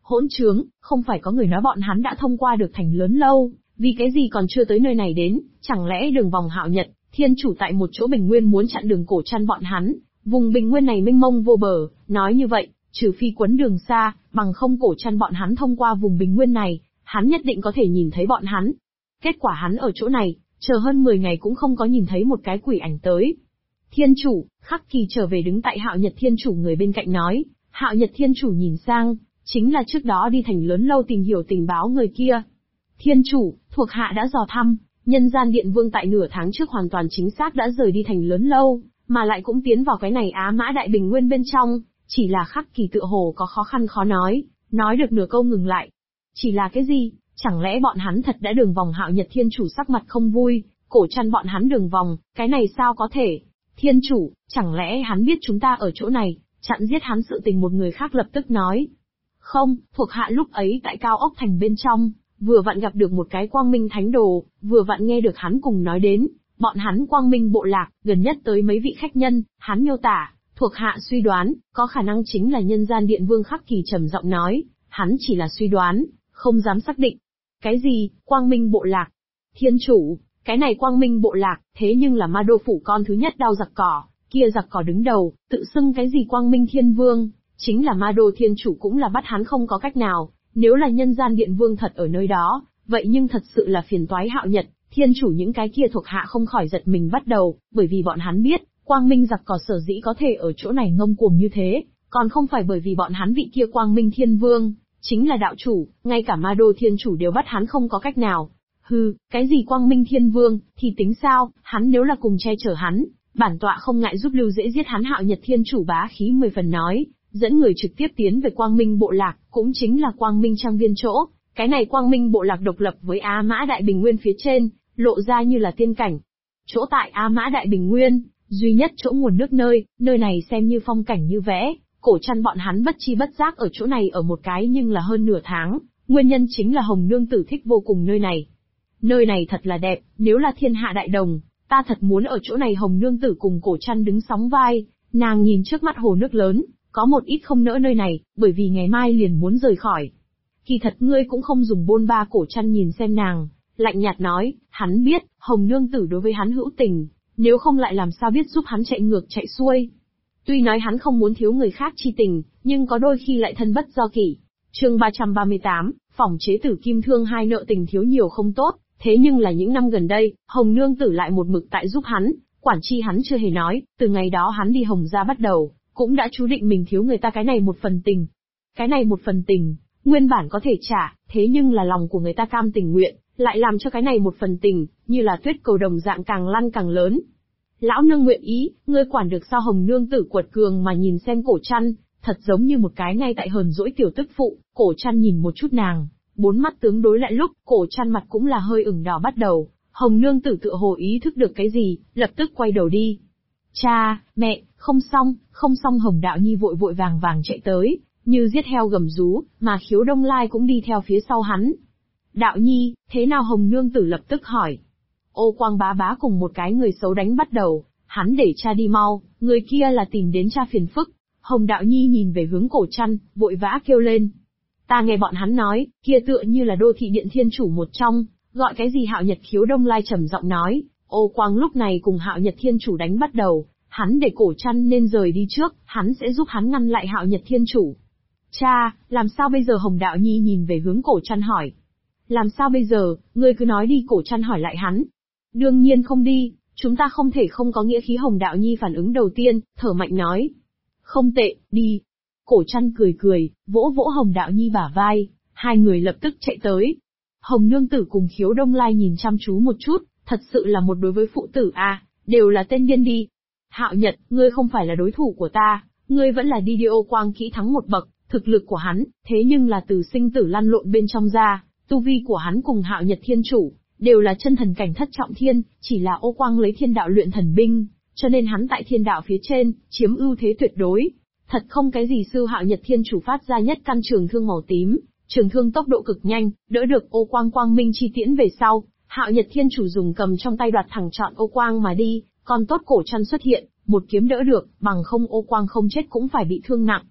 Hỗn trướng, không phải có người nói bọn hắn đã thông qua được thành lớn lâu, vì cái gì còn chưa tới nơi này đến, chẳng lẽ đường vòng Hạo Nhật, Thiên Chủ tại một chỗ bình nguyên muốn chặn đường Cổ Trăn bọn hắn, vùng bình nguyên này mênh mông vô bờ, nói như vậy, trừ phi quấn đường xa, bằng không Cổ Trăn bọn hắn thông qua vùng bình nguyên này, hắn nhất định có thể nhìn thấy bọn hắn. Kết quả hắn ở chỗ này, chờ hơn 10 ngày cũng không có nhìn thấy một cái quỷ ảnh tới. Thiên Chủ, Khắc Kỳ trở về đứng tại Hạo Nhật Thiên Chủ người bên cạnh nói. Hạo Nhật Thiên Chủ nhìn sang, chính là trước đó đi thành lớn lâu tìm hiểu tình báo người kia. Thiên Chủ, thuộc hạ đã dò thăm, nhân gian điện vương tại nửa tháng trước hoàn toàn chính xác đã rời đi thành lớn lâu, mà lại cũng tiến vào cái này Á Mã Đại Bình Nguyên bên trong, chỉ là Khắc Kỳ tựa hồ có khó khăn khó nói được nửa câu ngừng lại. Chỉ là cái gì, chẳng lẽ bọn hắn thật đã đường vòng? Hạo Nhật Thiên Chủ sắc mặt không vui, Cổ Trăn bọn hắn đường vòng, cái này sao có thể? Thiên Chủ, chẳng lẽ hắn biết chúng ta ở chỗ này, chặn giết hắn sự tình? Một người khác lập tức nói. Không, thuộc hạ lúc ấy tại Cao Ốc Thành bên trong, vừa vặn gặp được một cái Quang Minh Thánh Đồ, vừa vặn nghe được hắn cùng nói đến, bọn hắn Quang Minh bộ lạc, gần nhất tới mấy vị khách nhân, hắn miêu tả, thuộc hạ suy đoán, có khả năng chính là nhân gian điện vương. Khắc Kỳ trầm giọng nói, hắn chỉ là suy đoán, không dám xác định. Cái gì, Quang Minh bộ lạc? Thiên Chủ, cái này Quang Minh bộ lạc, thế nhưng là Ma Đô phủ con thứ nhất đao giặc cỏ, kia giặc cỏ đứng đầu, tự xưng cái gì Quang Minh Thiên Vương, chính là Ma Đô Thiên Chủ cũng là bắt hắn không có cách nào, nếu là nhân gian điện vương thật ở nơi đó, vậy nhưng thật sự là phiền toái. Hạo Nhật Thiên Chủ những cái kia thuộc hạ không khỏi giật mình bắt đầu, bởi vì bọn hắn biết, Quang Minh giặc cỏ sở dĩ có thể ở chỗ này ngông cuồng như thế, còn không phải bởi vì bọn hắn vị kia Quang Minh Thiên Vương chính là đạo chủ, ngay cả Ma Đô Thiên Chủ đều bắt hắn không có cách nào. Hừ, cái gì Quang Minh Thiên Vương, thì tính sao, hắn nếu là cùng che chở hắn, bản tọa không ngại giúp lưu dễ giết hắn. Hạo Nhật Thiên Chủ bá khí 10 phần nói, dẫn người trực tiếp tiến về Quang Minh bộ lạc, cũng chính là Quang Minh Trang Viên chỗ. Cái này Quang Minh bộ lạc độc lập với Á Mã Đại Bình Nguyên phía trên, lộ ra như là tiên cảnh. Chỗ tại Á Mã Đại Bình Nguyên, duy nhất chỗ nguồn nước nơi này xem như phong cảnh như vẽ. Cổ Trăn bọn hắn bất chi bất giác ở chỗ này ở một cái nhưng là hơn nửa tháng, nguyên nhân chính là Hồng Nương Tử thích vô cùng nơi này. Nơi này thật là đẹp, nếu là thiên hạ đại đồng, ta thật muốn ở chỗ này. Hồng Nương Tử cùng Cổ Trăn đứng sóng vai, nàng nhìn trước mắt hồ nước lớn, có một ít không nỡ nơi này, bởi vì ngày mai liền muốn rời khỏi. Kỳ thật ngươi cũng không dùng bôn ba. Cổ Trăn nhìn xem nàng, lạnh nhạt nói, hắn biết, Hồng Nương Tử đối với hắn hữu tình, nếu không lại làm sao biết giúp hắn chạy ngược chạy xuôi. Tuy nói hắn không muốn thiếu người khác chi tình, nhưng có đôi khi lại thân bất do kỷ. Chương 338, phỏng chế tử kim thương hai. Nợ tình thiếu nhiều không tốt, thế nhưng là những năm gần đây, Hồng Nương Tử lại một mực tại giúp hắn, quản chi hắn chưa hề nói, từ ngày đó hắn đi Hồng gia bắt đầu, cũng đã chú định mình thiếu người ta cái này một phần tình. Cái này một phần tình, nguyên bản có thể trả, thế nhưng là lòng của người ta cam tình nguyện, lại làm cho cái này một phần tình, như là tuyết cầu đồng dạng càng lăn càng lớn. Lão nương nguyện ý, ngươi quản được sao? Hồng Nương Tử quật cường mà nhìn xem Cổ Trăn, thật giống như một cái ngay tại hờn dỗi tiểu tức phụ. Cổ Trăn nhìn một chút nàng, bốn mắt tướng đối lại lúc, Cổ Trăn mặt cũng là hơi ửng đỏ bắt đầu. Hồng Nương Tử tựa hồ ý thức được cái gì, lập tức quay đầu đi. Cha, mẹ, không xong. Hồng Đạo Nhi vội vội vàng vàng chạy tới, như giết heo gầm rú, mà Khiếu Đông Lai cũng đi theo phía sau hắn. Đạo Nhi, thế nào? Hồng Nương Tử lập tức hỏi. Ô Quang bá bá cùng một cái người xấu đánh bắt đầu, hắn để cha đi mau, người kia là tìm đến cha phiền phức. Hồng Đạo Nhi nhìn về hướng Cổ Trăn, vội vã kêu lên. Ta nghe bọn hắn nói, kia tựa như là đô thị điện thiên chủ một trong, gọi cái gì Hạo Nhật. Khiếu Đông Lai trầm giọng nói, Ô Quang lúc này cùng Hạo Nhật Thiên Chủ đánh bắt đầu, hắn để Cổ Trăn nên rời đi trước, hắn sẽ giúp hắn ngăn lại Hạo Nhật Thiên Chủ. Cha, làm sao bây giờ? Hồng Đạo Nhi nhìn về hướng Cổ Trăn hỏi. Làm sao bây giờ, ngươi cứ nói đi. Cổ Trăn hỏi lại hắn. Đương nhiên không đi, chúng ta không thể không có nghĩa khí. Hồng Đạo Nhi phản ứng đầu tiên, thở mạnh nói. Không tệ, đi. Cổ Trăn cười, vỗ vỗ Hồng Đạo Nhi bả vai, hai người lập tức chạy tới. Hồng Nương Tử cùng Khiếu Đông Lai nhìn chăm chú một chút, thật sự là một đối với phụ tử à, đều là tên điên đi. Hạo Nhật, ngươi không phải là đối thủ của ta, ngươi vẫn là đi Ô Quang kỹ thắng một bậc, thực lực của hắn, thế nhưng là từ sinh tử lăn lộn bên trong ra, tu vi của hắn cùng Hạo Nhật Thiên Chủ, đều là chân thần cảnh thất trọng thiên, chỉ là Ô Quang lấy thiên đạo luyện thần binh, cho nên hắn tại thiên đạo phía trên, chiếm ưu thế tuyệt đối. Thật không cái gì sư. Hạo Nhật Thiên Chủ phát ra nhất căn trường thương màu tím, trường thương tốc độ cực nhanh, đỡ được Ô Quang quang minh chi tiễn về sau, Hạo Nhật Thiên Chủ dùng cầm trong tay đoạt thẳng trọn Ô Quang mà đi, còn tốt Cổ Trăn xuất hiện, một kiếm đỡ được, bằng không Ô Quang không chết cũng phải bị thương nặng.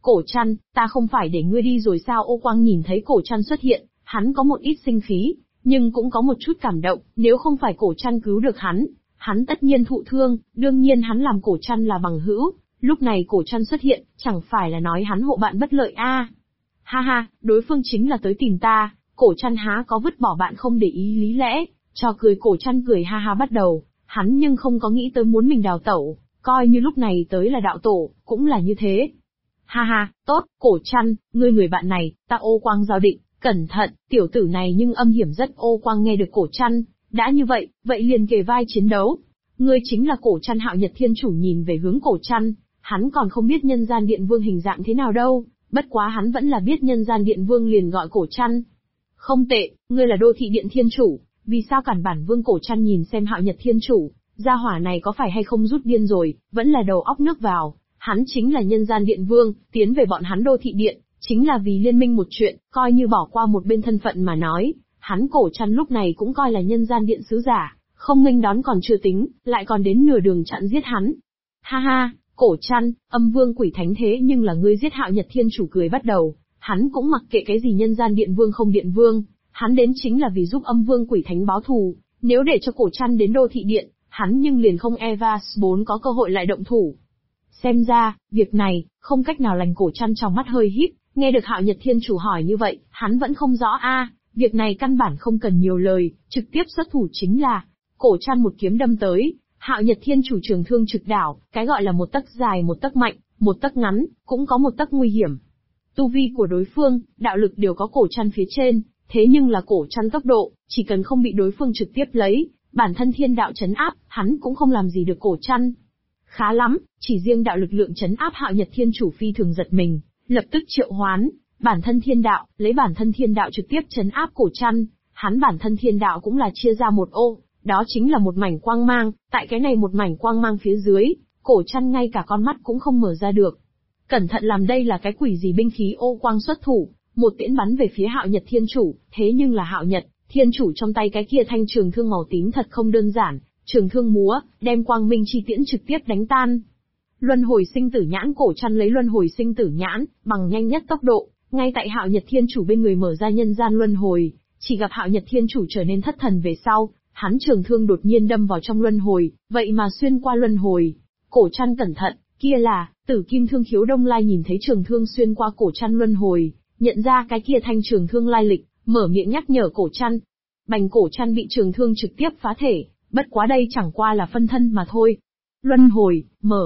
Cổ Trăn, ta không phải để ngươi đi rồi sao? Ô Quang nhìn thấy Cổ Trăn xuất hiện, hắn có một ít sinh khí, nhưng cũng có một chút cảm động, nếu không phải Cổ Trăn cứu được hắn tất nhiên thụ thương, đương nhiên hắn làm Cổ Trăn là bằng hữu, lúc này Cổ Trăn xuất hiện, chẳng phải là nói hắn hộ bạn bất lợi a? Ha ha, đối phương chính là tới tìm ta, Cổ Trăn há có vứt bỏ bạn không để ý lý lẽ, cho cười. Cổ Trăn cười ha ha bắt đầu, hắn nhưng không có nghĩ tới muốn mình đào tẩu, coi như lúc này tới là đạo tổ, cũng là như thế. Ha ha, tốt, Cổ Trăn, ngươi người bạn này, ta Ô Quang giao định, cẩn thận, tiểu tử này nhưng âm hiểm rất. Ô Quang nghe được Cổ Trăn, đã như vậy, vậy liền kề vai chiến đấu. Ngươi chính là Cổ Trăn? Hạo Nhật Thiên Chủ nhìn về hướng Cổ Trăn, hắn còn không biết Nhân Gian Điện Vương hình dạng thế nào đâu, bất quá hắn vẫn là biết Nhân Gian Điện Vương liền gọi Cổ Trăn. Không tệ, ngươi là Đô Thị Điện Thiên Chủ, vì sao cản bản Vương? Cổ Trăn nhìn xem Hạo Nhật Thiên Chủ, gia hỏa này có phải hay không rút điên rồi, vẫn là đầu óc nước vào, hắn chính là Nhân Gian Điện Vương, tiến về bọn hắn Đô Thị Điện, chính là vì liên minh một chuyện, coi như bỏ qua một bên thân phận mà nói, hắn Cổ Trăn lúc này cũng coi là Nhân Gian Điện sứ giả, không nghênh đón còn chưa tính, lại còn đến nửa đường chặn giết hắn. Ha ha, Cổ Trăn, âm vương quỷ thánh thế nhưng là ngươi giết? Hạo Nhật Thiên Chủ cười bắt đầu, hắn cũng mặc kệ cái gì Nhân Gian Điện Vương không Điện Vương, hắn đến chính là vì giúp âm vương quỷ thánh báo thù, nếu để cho Cổ Trăn đến Đô Thị Điện, hắn nhưng liền không Evas 4 có cơ hội lại động thủ. Xem ra, việc này, không cách nào lành. Cổ Trăn trong mắt hơi híp, nghe được Hạo Nhật Thiên Chủ hỏi như vậy, hắn vẫn không rõ việc này căn bản không cần nhiều lời, trực tiếp xuất thủ chính là. Cổ Trăn một kiếm đâm tới, Hạo Nhật Thiên Chủ trường thương trực đảo, cái gọi là một tấc dài một tấc mạnh, một tấc ngắn, cũng có một tấc nguy hiểm. Tu vi của đối phương, đạo lực đều có Cổ Trăn phía trên, thế nhưng là Cổ Trăn tốc độ, chỉ cần không bị đối phương trực tiếp lấy, bản thân thiên đạo chấn áp, hắn cũng không làm gì được Cổ Trăn. Khá lắm, chỉ riêng đạo lực lượng chấn áp. Hạo Nhật Thiên Chủ phi thường giật mình, lập tức triệu hoán bản thân thiên đạo, lấy bản thân thiên đạo trực tiếp chấn áp Cổ Trăn. Hắn bản thân thiên đạo cũng là chia ra một ô, đó chính là một mảnh quang mang, tại cái này một mảnh quang mang phía dưới, Cổ Trăn ngay cả con mắt cũng không mở ra được. Cẩn thận làm, đây là cái quỷ gì? Binh khí ô quang xuất thủ, một tiễn bắn về phía Hạo Nhật Thiên Chủ, thế nhưng là Hạo Nhật Thiên Chủ trong tay cái kia thanh trường thương màu tím thật không đơn giản, trường thương múa, đem quang minh chi tiễn trực tiếp đánh tan. Luân hồi sinh tử nhãn. Cổ Trăn lấy luân hồi sinh tử nhãn, bằng nhanh nhất tốc độ, ngay tại Hạo Nhật Thiên Chủ bên người mở ra nhân gian luân hồi, chỉ gặp Hạo Nhật Thiên Chủ trở nên thất thần về sau, hắn trường thương đột nhiên đâm vào trong luân hồi, vậy mà xuyên qua luân hồi. Cổ Trăn cẩn thận, kia là Tử Kim Thương. Khiếu Đông Lai nhìn thấy trường thương xuyên qua Cổ Trăn luân hồi, nhận ra cái kia thanh trường thương lai lịch, mở miệng nhắc nhở Cổ Trăn. Bành. Cổ Trăn bị trường thương trực tiếp phá thể, bất quá đây chẳng qua là phân thân mà thôi. Luân hồi,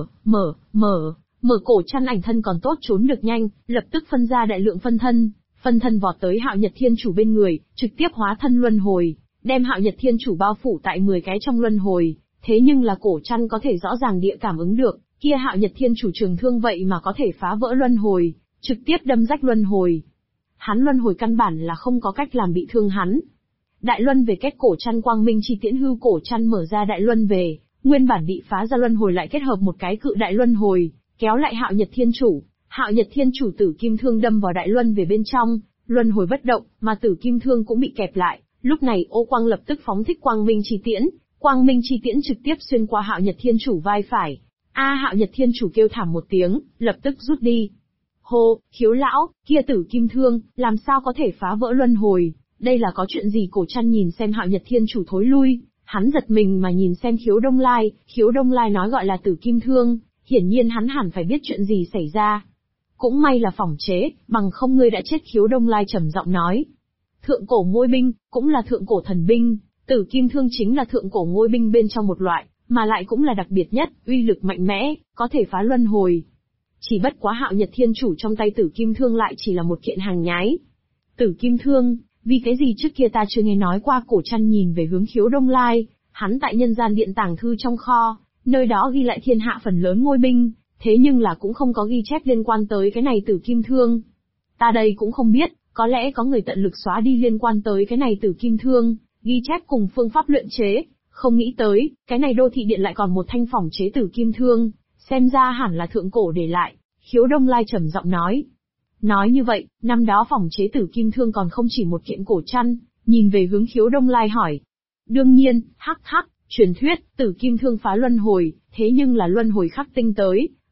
mở, Cổ Trăn ảnh thân còn tốt trốn được nhanh, lập tức phân ra đại lượng phân thân vọt tới Hạo Nhật Thiên Chủ bên người, trực tiếp hóa thân luân hồi, đem Hạo Nhật Thiên Chủ bao phủ tại 10 cái trong luân hồi. Thế nhưng là Cổ Trăn có thể rõ ràng địa cảm ứng được, kia Hạo Nhật Thiên Chủ trường thương vậy mà có thể phá vỡ luân hồi, trực tiếp đâm rách luân hồi. Hắn luân hồi căn bản là không có cách làm bị thương hắn. Đại luân về kết. Cổ Trăn quang minh chi tiễn hư. Cổ Trăn mở ra đại luân về, nguyên bản bị phá ra luân hồi lại kết hợp một cái cự đại luân hồi, kéo lại Hạo Nhật Thiên Chủ. Hạo Nhật Thiên Chủ Tử Kim Thương đâm vào đại luân về bên trong, luân hồi bất động, mà Tử Kim Thương cũng bị kẹp lại. Lúc này Ô Quang lập tức phóng thích quang minh chi tiễn, quang minh chi tiễn trực tiếp xuyên qua Hạo Nhật Thiên Chủ vai phải. Hạo Nhật Thiên Chủ kêu thảm một tiếng, lập tức rút đi. Hô, Khiếu lão, kia Tử Kim Thương, làm sao có thể phá vỡ luân hồi? Đây là có chuyện gì? Cổ Trăn nhìn xem Hạo Nhật Thiên Chủ thối lui, hắn giật mình mà nhìn xem Khiếu Đông Lai. Khiếu Đông Lai nói gọi là Tử Kim Thương, hiển nhiên hắn hẳn phải biết chuyện gì xảy ra. Cũng may là phỏng chế, bằng không ngươi đã chết. Khiếu Đông Lai trầm giọng nói. Thượng cổ ngôi binh, cũng là thượng cổ thần binh, Tử Kim Thương chính là thượng cổ ngôi binh bên trong một loại, mà lại cũng là đặc biệt nhất, uy lực mạnh mẽ, có thể phá luân hồi. Chỉ bất quá Hạo Nhật Thiên Chủ trong tay Tử Kim Thương lại chỉ là một kiện hàng nhái. Tử Kim Thương, vì cái gì trước kia ta chưa nghe nói qua? Cổ Trăn nhìn về hướng Khiếu Đông Lai, hắn tại nhân gian điện tàng thư trong kho, nơi đó ghi lại thiên hạ phần lớn ngôi binh, thế nhưng là cũng không có ghi chép liên quan tới cái này Tử Kim Thương. Ta đây cũng không biết, có lẽ có người tận lực xóa đi liên quan tới cái này Tử Kim Thương, ghi chép cùng phương pháp luyện chế, không nghĩ tới, cái này Đô Thị Điện lại còn một thanh phỏng chế Tử Kim Thương, xem ra hẳn là thượng cổ để lại. Khiếu Đông Lai trầm giọng nói. Nói như vậy, năm đó phỏng chế Tử Kim Thương còn không chỉ một kiện. Cổ Trăn nhìn về hướng Khiếu Đông Lai hỏi. Đương nhiên, truyền thuyết, Tử Kim Thương phá luân hồi, thế nhưng là luân hồi khắc tinh tới,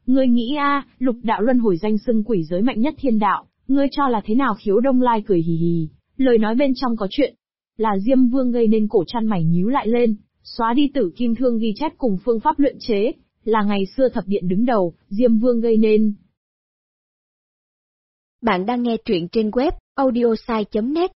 Ngươi nghĩ lục đạo luân hồi danh xưng quỷ giới mạnh nhất thiên đạo, ngươi cho là thế nào? Khiếu Đông Lai cười hì hì, lời nói bên trong có chuyện. Là Diêm Vương gây nên. Cổ Trăn mày nhíu lại lên, xóa đi Tử Kim Thương ghi chép cùng phương pháp luyện chế, là ngày xưa thập điện đứng đầu, Diêm Vương gây nên. Bạn đang nghe truyện trên web audiosai.net.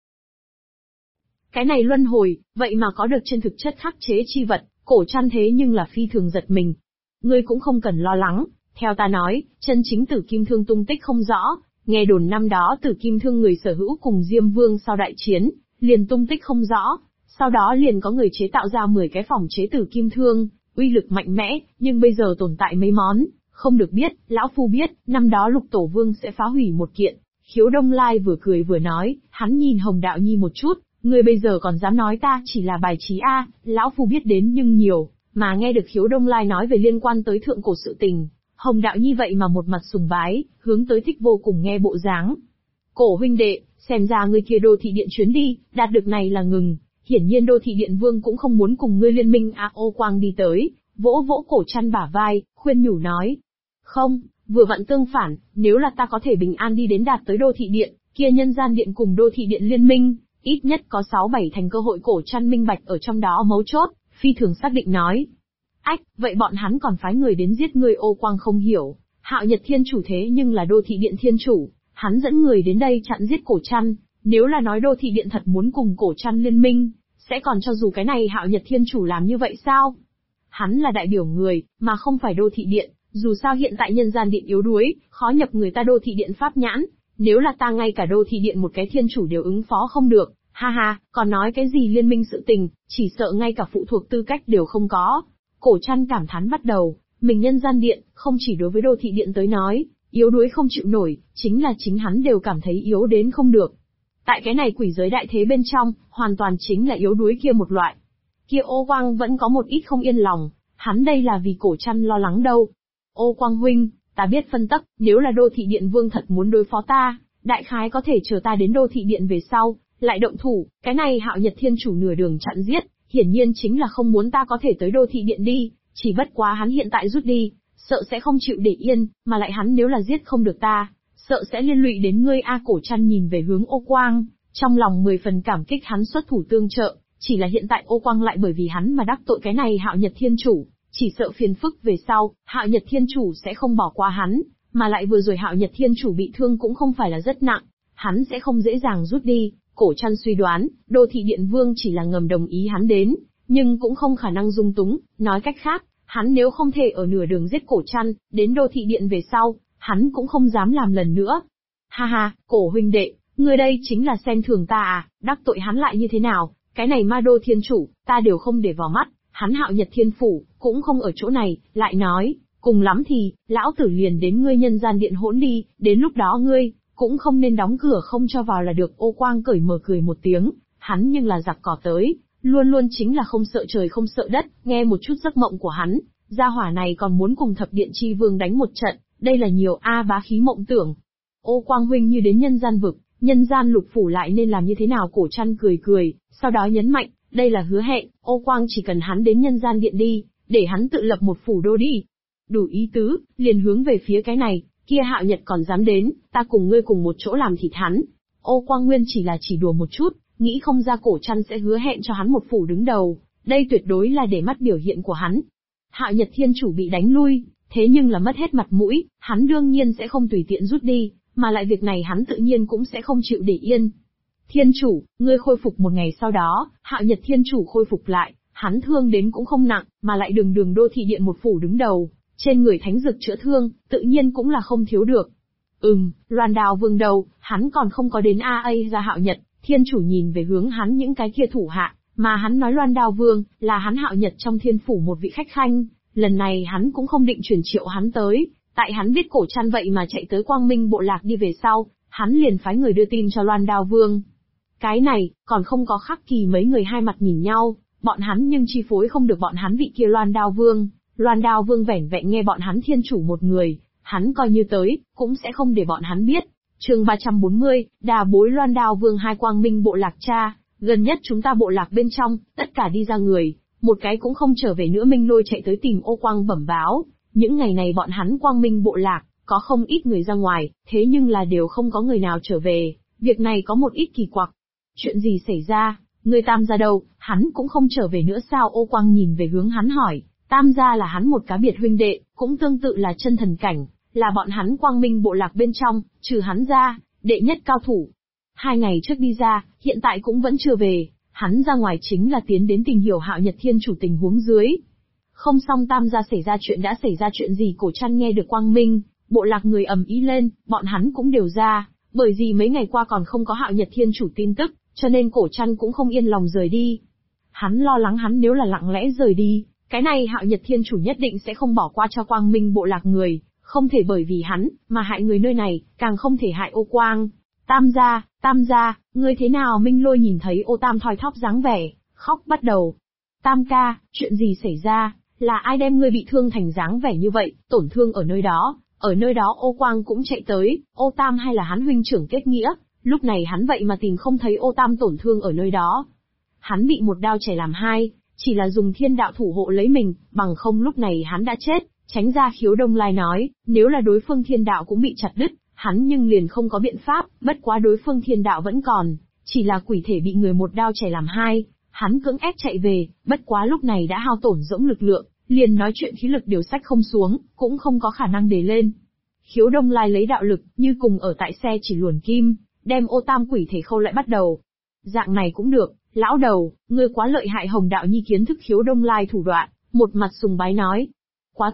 Cái này luân hồi, vậy mà có được trên thực chất khắc chế chi vật, Cổ Trăn thế nhưng là phi thường giật mình. Ngươi cũng không cần lo lắng, theo ta nói, chân chính Tử Kim Thương tung tích không rõ, nghe đồn năm đó Tử Kim Thương người sở hữu cùng Diêm Vương sau đại chiến, liền tung tích không rõ, sau đó liền có người chế tạo ra 10 cái phòng chế Tử Kim Thương, uy lực mạnh mẽ, nhưng bây giờ tồn tại mấy món, không được biết. Lão phu biết, năm đó Lục Tổ Vương sẽ phá hủy một kiện. Khiếu Đông Lai vừa cười vừa nói, hắn nhìn Hồng Đạo Nhi một chút, ngươi bây giờ còn dám nói ta chỉ là bài trí lão phu biết đến nhưng nhiều, mà nghe được Khiếu Đông Lai nói về liên quan tới thượng cổ sự tình, Hồng Đạo Nhi vậy mà một mặt sùng bái, hướng tới thích vô cùng nghe bộ dáng. Cổ huynh đệ, xem ra ngươi kia Đô Thị Điện chuyến đi, đạt được này là ngừng, hiển nhiên Đô Thị Điện Vương cũng không muốn cùng ngươi liên minh. Ô Quang đi tới, vỗ vỗ Cổ Trăn bả vai, khuyên nhủ nói. Không, vừa vặn tương phản, nếu là ta có thể bình an đi đến đạt tới Đô Thị Điện, kia Nhân Gian Điện cùng Đô Thị Điện liên minh, ít nhất có 6-7 thành cơ hội. Cổ Trăn minh bạch ở trong đó mấu chốt, phi thường xác định nói. Ách, vậy bọn hắn còn phái người đến giết ngươi? Ô Quang không hiểu, Hạo Nhật Thiên Chủ thế nhưng là Đô Thị Điện Thiên Chủ, hắn dẫn người đến đây chặn giết Cổ Trăn, nếu là nói Đô Thị Điện thật muốn cùng Cổ Trăn liên minh, sẽ còn cho dù cái này Hạo Nhật Thiên Chủ làm như vậy sao? Hắn là đại biểu người, mà không phải Đô Thị Điện, dù sao hiện tại Nhân Gian Điện yếu đuối, khó nhập người ta Đô Thị Điện pháp nhãn, nếu là ta ngay cả Đô Thị Điện một cái Thiên Chủ đều ứng phó không được, ha ha, còn nói cái gì liên minh sự tình, chỉ sợ ngay cả phụ thuộc tư cách đều không có. Cổ Trăn cảm thán bắt đầu, mình Nhân Gian Điện, không chỉ đối với Đô Thị Điện tới nói, yếu đuối không chịu nổi, chính là chính hắn đều cảm thấy yếu đến không được. Tại cái này quỷ giới đại thế bên trong, hoàn toàn chính là yếu đuối kia một loại. Kia Ô Quang vẫn có một ít không yên lòng, hắn đây là vì Cổ Trăn lo lắng đâu. Ô Quang huynh, ta biết phân tắc, nếu là Đô Thị Điện Vương thật muốn đối phó ta, đại khái có thể chờ ta đến Đô Thị Điện về sau, lại động thủ. Cái này Hạo Nhật Thiên Chủ nửa đường chặn giết, hiển nhiên chính là không muốn ta có thể tới Đô Thị Điện đi, chỉ bất quá hắn hiện tại rút đi, sợ sẽ không chịu để yên, mà lại hắn nếu là giết không được ta, sợ sẽ liên lụy đến ngươi. Cổ Trăn nhìn về hướng Ô Quang, trong lòng 10 phần cảm kích hắn xuất thủ tương trợ, chỉ là hiện tại Ô Quang lại bởi vì hắn mà đắc tội cái này Hạo Nhật Thiên Chủ, chỉ sợ phiền phức về sau, Hạo Nhật Thiên Chủ sẽ không bỏ qua hắn, mà lại vừa rồi Hạo Nhật Thiên Chủ bị thương cũng không phải là rất nặng, hắn sẽ không dễ dàng rút đi. Cổ Trăn suy đoán, Đô Thị Điện Vương chỉ là ngầm đồng ý hắn đến, nhưng cũng không khả năng dung túng, nói cách khác, hắn nếu không thể ở nửa đường giết Cổ Trăn, đến Đô Thị Điện về sau, hắn cũng không dám làm lần nữa. Ha ha, Cổ huynh đệ, ngươi đây chính là xem thường ta đắc tội hắn lại như thế nào, cái này Ma Đô Thiên Chủ, ta đều không để vào mắt, hắn Hạo Nhật Thiên Phủ, cũng không ở chỗ này, lại nói, cùng lắm thì, lão tử liền đến ngươi Nhân Gian Điện hỗn đi, đến lúc đó ngươi, cũng không nên đóng cửa không cho vào là được. Ô Quang cởi mở cười một tiếng, hắn nhưng là giặc cỏ tới, luôn luôn chính là không sợ trời không sợ đất, nghe một chút giấc mộng của hắn, gia hỏa này còn muốn cùng Thập Điện Chi Vương đánh một trận, đây là nhiều bá khí mộng tưởng. Ô Quang huynh như đến Nhân Gian Vực, Nhân Gian Lục Phủ lại nên làm như thế nào? Cổ Trăn cười cười, sau đó nhấn mạnh, đây là hứa hẹn, Ô Quang chỉ cần hắn đến Nhân Gian Điện đi, để hắn tự lập một phủ đô đi. Đủ ý tứ, liền hướng về phía cái này, kia Hạo Nhật còn dám đến, ta cùng ngươi cùng một chỗ làm thịt hắn. Ô Quang Nguyên chỉ là chỉ đùa một chút, nghĩ không ra Cổ Trăn sẽ hứa hẹn cho hắn một phủ đứng đầu, đây tuyệt đối là để mắt biểu hiện của hắn. Hạo Nhật Thiên Chủ bị đánh lui, thế nhưng là mất hết mặt mũi, hắn đương nhiên sẽ không tùy tiện rút đi, mà lại việc này hắn tự nhiên cũng sẽ không chịu để yên. Thiên Chủ, ngươi khôi phục một ngày sau đó, Hạo Nhật Thiên Chủ khôi phục lại, hắn thương đến cũng không nặng, mà lại đường Đô Thị Điện một phủ đứng đầu, trên người thánh dược chữa thương, tự nhiên cũng là không thiếu được. Loan Đao Vương đầu, hắn còn không có đến ra Hạo Nhật, Thiên Chủ nhìn về hướng hắn những cái kia thủ hạ, mà hắn nói Loan Đao Vương, là hắn Hạo Nhật trong thiên phủ một vị khách khanh, lần này hắn cũng không định chuyển triệu hắn tới, tại hắn biết Cổ Trăn vậy mà chạy tới Quang Minh bộ lạc đi về sau, hắn liền phái người đưa tin cho Loan Đao Vương. Cái này, còn không có Khắc Kỳ mấy người hai mặt nhìn nhau, bọn hắn nhưng chi phối không được bọn hắn vị kia Loan Đao Vương. Loan Đao Vương vẻn vẹn nghe bọn hắn Thiên Chủ một người, hắn coi như tới, cũng sẽ không để bọn hắn biết. Chương 340, đà bối Loan Đao Vương hai Quang Minh bộ lạc cha, gần nhất chúng ta bộ lạc bên trong, tất cả đi ra người, một cái cũng không trở về nữa. Minh Lôi chạy tới tìm Ô Quang bẩm báo, Những ngày này bọn hắn Quang Minh bộ lạc, có không ít người ra ngoài, thế nhưng là đều không có người nào trở về, việc này có một ít kỳ quặc. Chuyện gì xảy ra, người Tam gia đâu, hắn cũng không trở về nữa sao? Ô Quang nhìn về hướng hắn hỏi, Tam gia là hắn một cá biệt huynh đệ, cũng tương tự là chân thần cảnh, là bọn hắn Quang Minh bộ lạc bên trong, trừ hắn ra, đệ nhất cao thủ. 2 ngày trước đi ra, hiện tại cũng vẫn chưa về, hắn ra ngoài chính là tiến đến tìm hiểu Hạo Nhật Thiên Chủ tình huống dưới. Không xong Tam gia xảy ra chuyện gì? Cổ Trăn nghe được Quang Minh bộ lạc người ầm ĩ lên, bọn hắn cũng đều ra, bởi vì mấy ngày qua còn không có Hạo Nhật Thiên Chủ tin tức, cho nên Cổ Trăn cũng không yên lòng rời đi. Hắn lo lắng hắn nếu là lặng lẽ rời đi, cái này Hạo Nhật Thiên Chủ nhất định sẽ không bỏ qua cho Quang Minh bộ lạc người, không thể bởi vì hắn mà hại người nơi này, càng không thể hại Ô Quang. Tam gia, ngươi thế nào? Minh Lôi nhìn thấy Ô Tam thoi thóp dáng vẻ, khóc bắt đầu. Tam ca, chuyện gì xảy ra? Là ai đem ngươi bị thương thành dáng vẻ như vậy? Tổn thương ở nơi đó Ô Quang cũng chạy tới. Ô Tam hay là hắn huynh trưởng kết nghĩa, lúc này hắn vậy mà tìm không thấy Ô Tam tổn thương ở nơi đó. Hắn bị một đao chẻ làm hai, chỉ là dùng thiên đạo thủ hộ lấy mình, bằng không lúc này hắn đã chết. Tránh ra Khiếu Đông Lai nói, nếu là đối phương thiên đạo cũng bị chặt đứt, hắn nhưng liền không có biện pháp, bất quá đối phương thiên đạo vẫn còn, chỉ là quỷ thể bị người một đao chẻ làm hai, hắn cưỡng ép chạy về, bất quá lúc này đã hao tổn rỗng lực lượng, liền nói chuyện khí lực điều sách không xuống, cũng không có khả năng để lên. Khiếu Đông Lai lấy đạo lực, như cùng ở tại xe chỉ luồn kim, đem Ô Tam quỷ thể khâu lại bắt đầu. Dạng này cũng được, lão đầu, ngươi quá lợi hại. Hồng Đạo Nhi kiến thức Khiếu Đông Lai thủ đoạn, một mặt sùng bái nói. Quá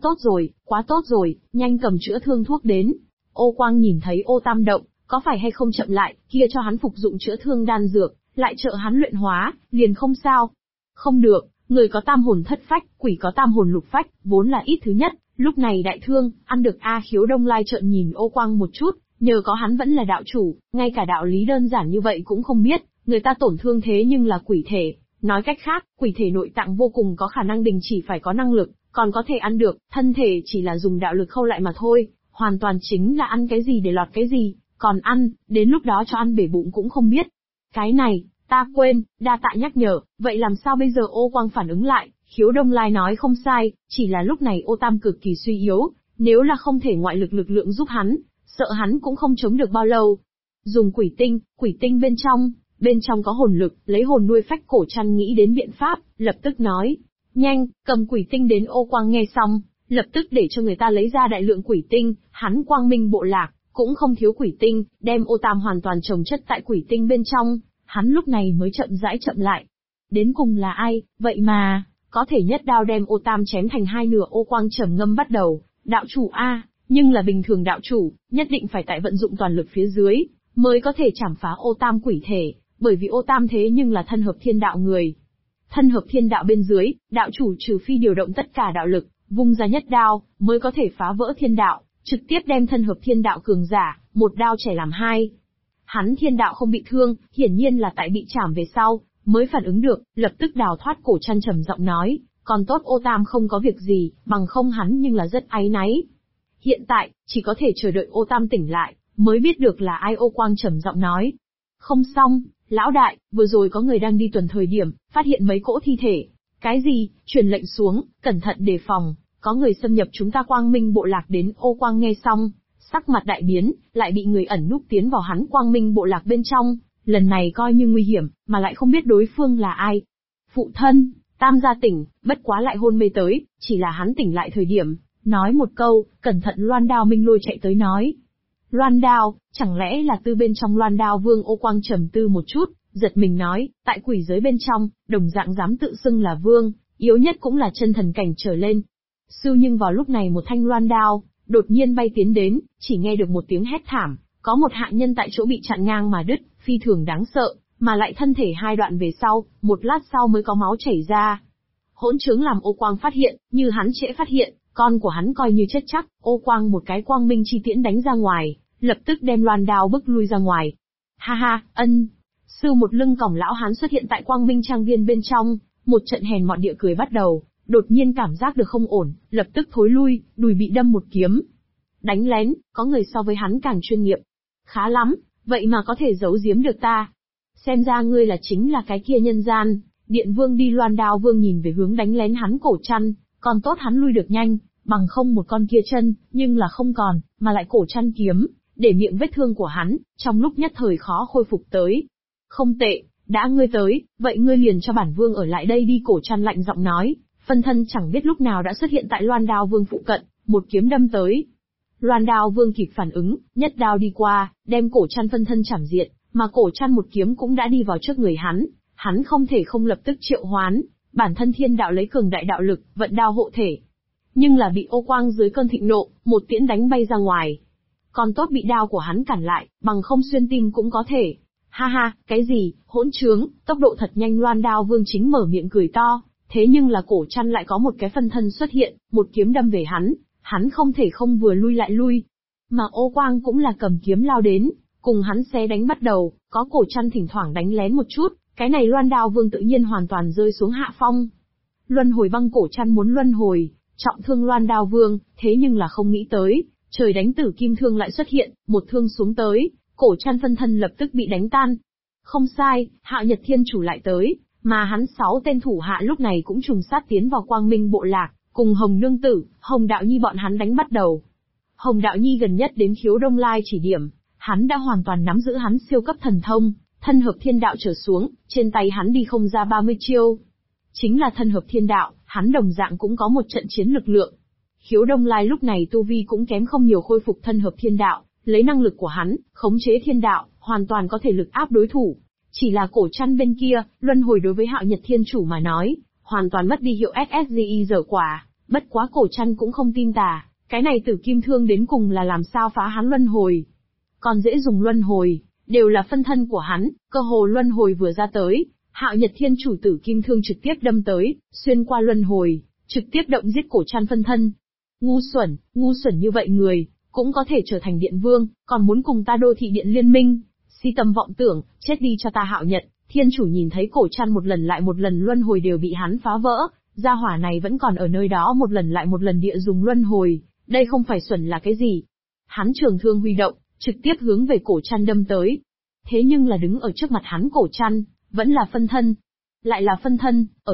tốt rồi, nhanh cầm chữa thương thuốc đến. Ô Quang nhìn thấy Ô Tam động, có phải hay không chậm lại, kia cho hắn phục dụng chữa thương đan dược, lại trợ hắn luyện hóa, liền không sao. Không được, người có tam hồn thất phách, quỷ có tam hồn lục phách, vốn là ít thứ nhất, lúc này đại thương, ăn được a. Khiếu Đông Lai trợn nhìn Ô Quang một chút, nhờ có hắn vẫn là đạo chủ, ngay cả đạo lý đơn giản như vậy cũng không biết, người ta tổn thương thế nhưng là quỷ thể, nói cách khác, quỷ thể nội tạng vô cùng có khả năng đình chỉ, phải có năng lực, còn có thể ăn được, thân thể chỉ là dùng đạo lực khâu lại mà thôi, hoàn toàn chính là ăn cái gì để lọt cái gì, còn ăn, đến lúc đó cho ăn bể bụng cũng không biết. Cái này, ta quên, đa tạ nhắc nhở, vậy làm sao bây giờ? Ô Quang phản ứng lại, Khiếu Đông Lai nói không sai, chỉ là lúc này Ô Tam cực kỳ suy yếu, nếu là không thể ngoại lực lượng giúp hắn, sợ hắn cũng không chống được bao lâu. Dùng quỷ tinh bên trong có hồn lực, lấy hồn nuôi phách. Cổ Trăn nghĩ đến biện pháp, lập tức nói, nhanh, cầm quỷ tinh đến. Ô Quang nghe xong, lập tức để cho người ta lấy ra đại lượng quỷ tinh, hắn Quang Minh bộ lạc cũng không thiếu quỷ tinh, đem Ô Tam hoàn toàn trồng chất tại quỷ tinh bên trong, hắn lúc này mới chậm rãi chậm lại. Đến cùng là ai, vậy mà có thể nhất đao đem Ô Tam chém thành hai nửa? Ô Quang trầm ngâm bắt đầu, đạo chủ a, nhưng là bình thường đạo chủ, nhất định phải tại vận dụng toàn lực phía dưới, mới có thể chảm phá Ô Tam quỷ thể, bởi vì Ô Tam thế nhưng là thân hợp thiên đạo người. Thân hợp thiên đạo bên dưới, đạo chủ trừ phi điều động tất cả đạo lực, vung ra nhất đao, mới có thể phá vỡ thiên đạo, trực tiếp đem thân hợp thiên đạo cường giả, một đao chẻ làm hai. Hắn thiên đạo không bị thương, hiển nhiên là tại bị chảm về sau, mới phản ứng được, lập tức đào thoát. Cổ Trăn trầm giọng nói, còn tốt Ô Tam không có việc gì, bằng không hắn nhưng là rất áy náy. Hiện tại, chỉ có thể chờ đợi Ô Tam tỉnh lại, mới biết được là ai. Ô Quang trầm giọng nói, không xong, lão đại, vừa rồi có người đang đi tuần thời điểm, phát hiện mấy cỗ thi thể. Cái gì? Truyền lệnh xuống, cẩn thận đề phòng, có người xâm nhập chúng ta Quang Minh bộ lạc đến. Ô Quang nghe xong, sắc mặt đại biến, lại bị người ẩn núp tiến vào hắn Quang Minh bộ lạc bên trong, lần này coi như nguy hiểm, mà lại không biết đối phương là ai. Phụ thân, Tam gia tỉnh, bất quá lại hôn mê tới, chỉ là hắn tỉnh lại thời điểm, nói một câu, cẩn thận Loan Đao. Minh Lôi chạy tới nói. Loan Đao, chẳng lẽ là Tư bên trong Loan Đao Vương? Ô Quang trầm tư một chút, giật mình nói, tại quỷ giới bên trong, đồng dạng dám tự xưng là vương, yếu nhất cũng là chân thần cảnh trở lên. Nhưng vào lúc này một thanh loan đao đột nhiên bay tiến đến, chỉ nghe được một tiếng hét thảm, có một hạ nhân tại chỗ bị chặn ngang mà đứt, phi thường đáng sợ, mà lại thân thể hai đoạn về sau, một lát sau mới có máu chảy ra. Hỗn trướng làm Ô Quang phát hiện, như hắn trễ phát hiện, con của hắn coi như chết chắc. Ô Quang một cái quang minh chi tiễn đánh ra ngoài, lập tức đem loan đao bức lui ra ngoài. Ha ha, sư một lưng còng lão hán xuất hiện tại Quang Minh trang viên bên trong, một trận hèn mọn địa cười bắt đầu, đột nhiên cảm giác được không ổn, lập tức thối lui, đùi bị đâm một kiếm. Đánh lén, có người so với hắn càng chuyên nghiệp. Khá lắm, vậy mà có thể giấu giếm được ta. Xem ra ngươi là chính là cái kia nhân gian Điện Vương đi. Loan Đao Vương nhìn về hướng đánh lén hắn Cổ Trăn, còn tốt hắn lui được nhanh, bằng không một con kia chân, nhưng là không còn, mà lại cổ chăn kiếm, để miệng vết thương của hắn, trong lúc nhất thời khó khôi phục tới. Không tệ, đã ngươi tới, vậy ngươi liền cho bản vương ở lại đây đi, cổ chăn lạnh giọng nói, phân thân chẳng biết lúc nào đã xuất hiện tại Loan Đao Vương phụ cận, một kiếm đâm tới. Loan Đao Vương kịp phản ứng, nhất đao đi qua, đem cổ chăn phân thân chảm diệt, mà cổ chăn một kiếm cũng đã đi vào trước người hắn không thể không lập tức triệu hoán, bản thân thiên đạo lấy cường đại đạo lực, vận đao hộ thể. Nhưng là bị Ô Quang dưới cơn thịnh nộ, một tiễn đánh bay ra ngoài. Còn tốt bị đao của hắn cản lại, bằng không xuyên tim cũng có thể. Ha ha, cái gì, hỗn trướng, tốc độ thật nhanh. Loan Đao Vương chính mở miệng cười to, thế nhưng là cổ chăn lại có một cái phân thân xuất hiện, một kiếm đâm về hắn không thể không vừa lui lại lui. Mà Ô Quang cũng là cầm kiếm lao đến, cùng hắn xé đánh bắt đầu, có cổ chăn thỉnh thoảng đánh lén một chút, cái này Loan Đao Vương tự nhiên hoàn toàn rơi xuống hạ phong. Luân hồi băng, cổ chăn muốn luân hồi, trọng thương Loan Đao Vương, thế nhưng là không nghĩ tới, trời đánh tử kim thương lại xuất hiện, một thương xuống tới, cổ chăn phân thân lập tức bị đánh tan. Không sai, Hạo Nhật Thiên Chủ lại tới, mà hắn 6 tên thủ hạ lúc này cũng trùng sát tiến vào Quang Minh bộ lạc, cùng Hồng Nương Tử, Hồng Đạo Nhi bọn hắn đánh bắt đầu. Hồng Đạo Nhi gần nhất đến Khiếu Đông Lai chỉ điểm, hắn đã hoàn toàn nắm giữ hắn siêu cấp thần thông, thân hợp thiên đạo trở xuống, trên tay hắn đi không ra 30 chiêu. Chính là thân hợp thiên đạo, hắn đồng dạng cũng có một trận chiến lực lượng. Khiếu Đông Lai lúc này tu vi cũng kém không nhiều, khôi phục thân hợp thiên đạo, lấy năng lực của hắn, khống chế thiên đạo, hoàn toàn có thể lực áp đối thủ. Chỉ là cổ chăn bên kia, luân hồi đối với Hạo Nhật Thiên Chủ mà nói, hoàn toàn mất đi hiệu SSGI dở quả, bất quá cổ chăn cũng không tin tà, cái này tử kim thương đến cùng là làm sao phá hắn luân hồi. Còn dễ dùng luân hồi, đều là phân thân của hắn, cơ hồ luân hồi vừa ra tới, Hạo Nhật Thiên Chủ tử kim thương trực tiếp đâm tới, xuyên qua luân hồi, trực tiếp động giết cổ chăn phân thân. Ngu xuẩn như vậy người, cũng có thể trở thành điện vương, còn muốn cùng ta đô thị điện liên minh. Si tầm vọng tưởng, chết đi cho ta. Hạo Nhật Thiên Chủ nhìn thấy cổ chăn một lần lại một lần luân hồi đều bị hắn phá vỡ, gia hỏa này vẫn còn ở nơi đó một lần lại một lần địa dùng luân hồi, đây không phải xuẩn là cái gì. Hắn trường thương huy động, trực tiếp hướng về cổ chăn đâm tới. Thế nhưng là đứng ở trước mặt hắn cổ chăn, vẫn là phân thân. Lại là phân thân, ở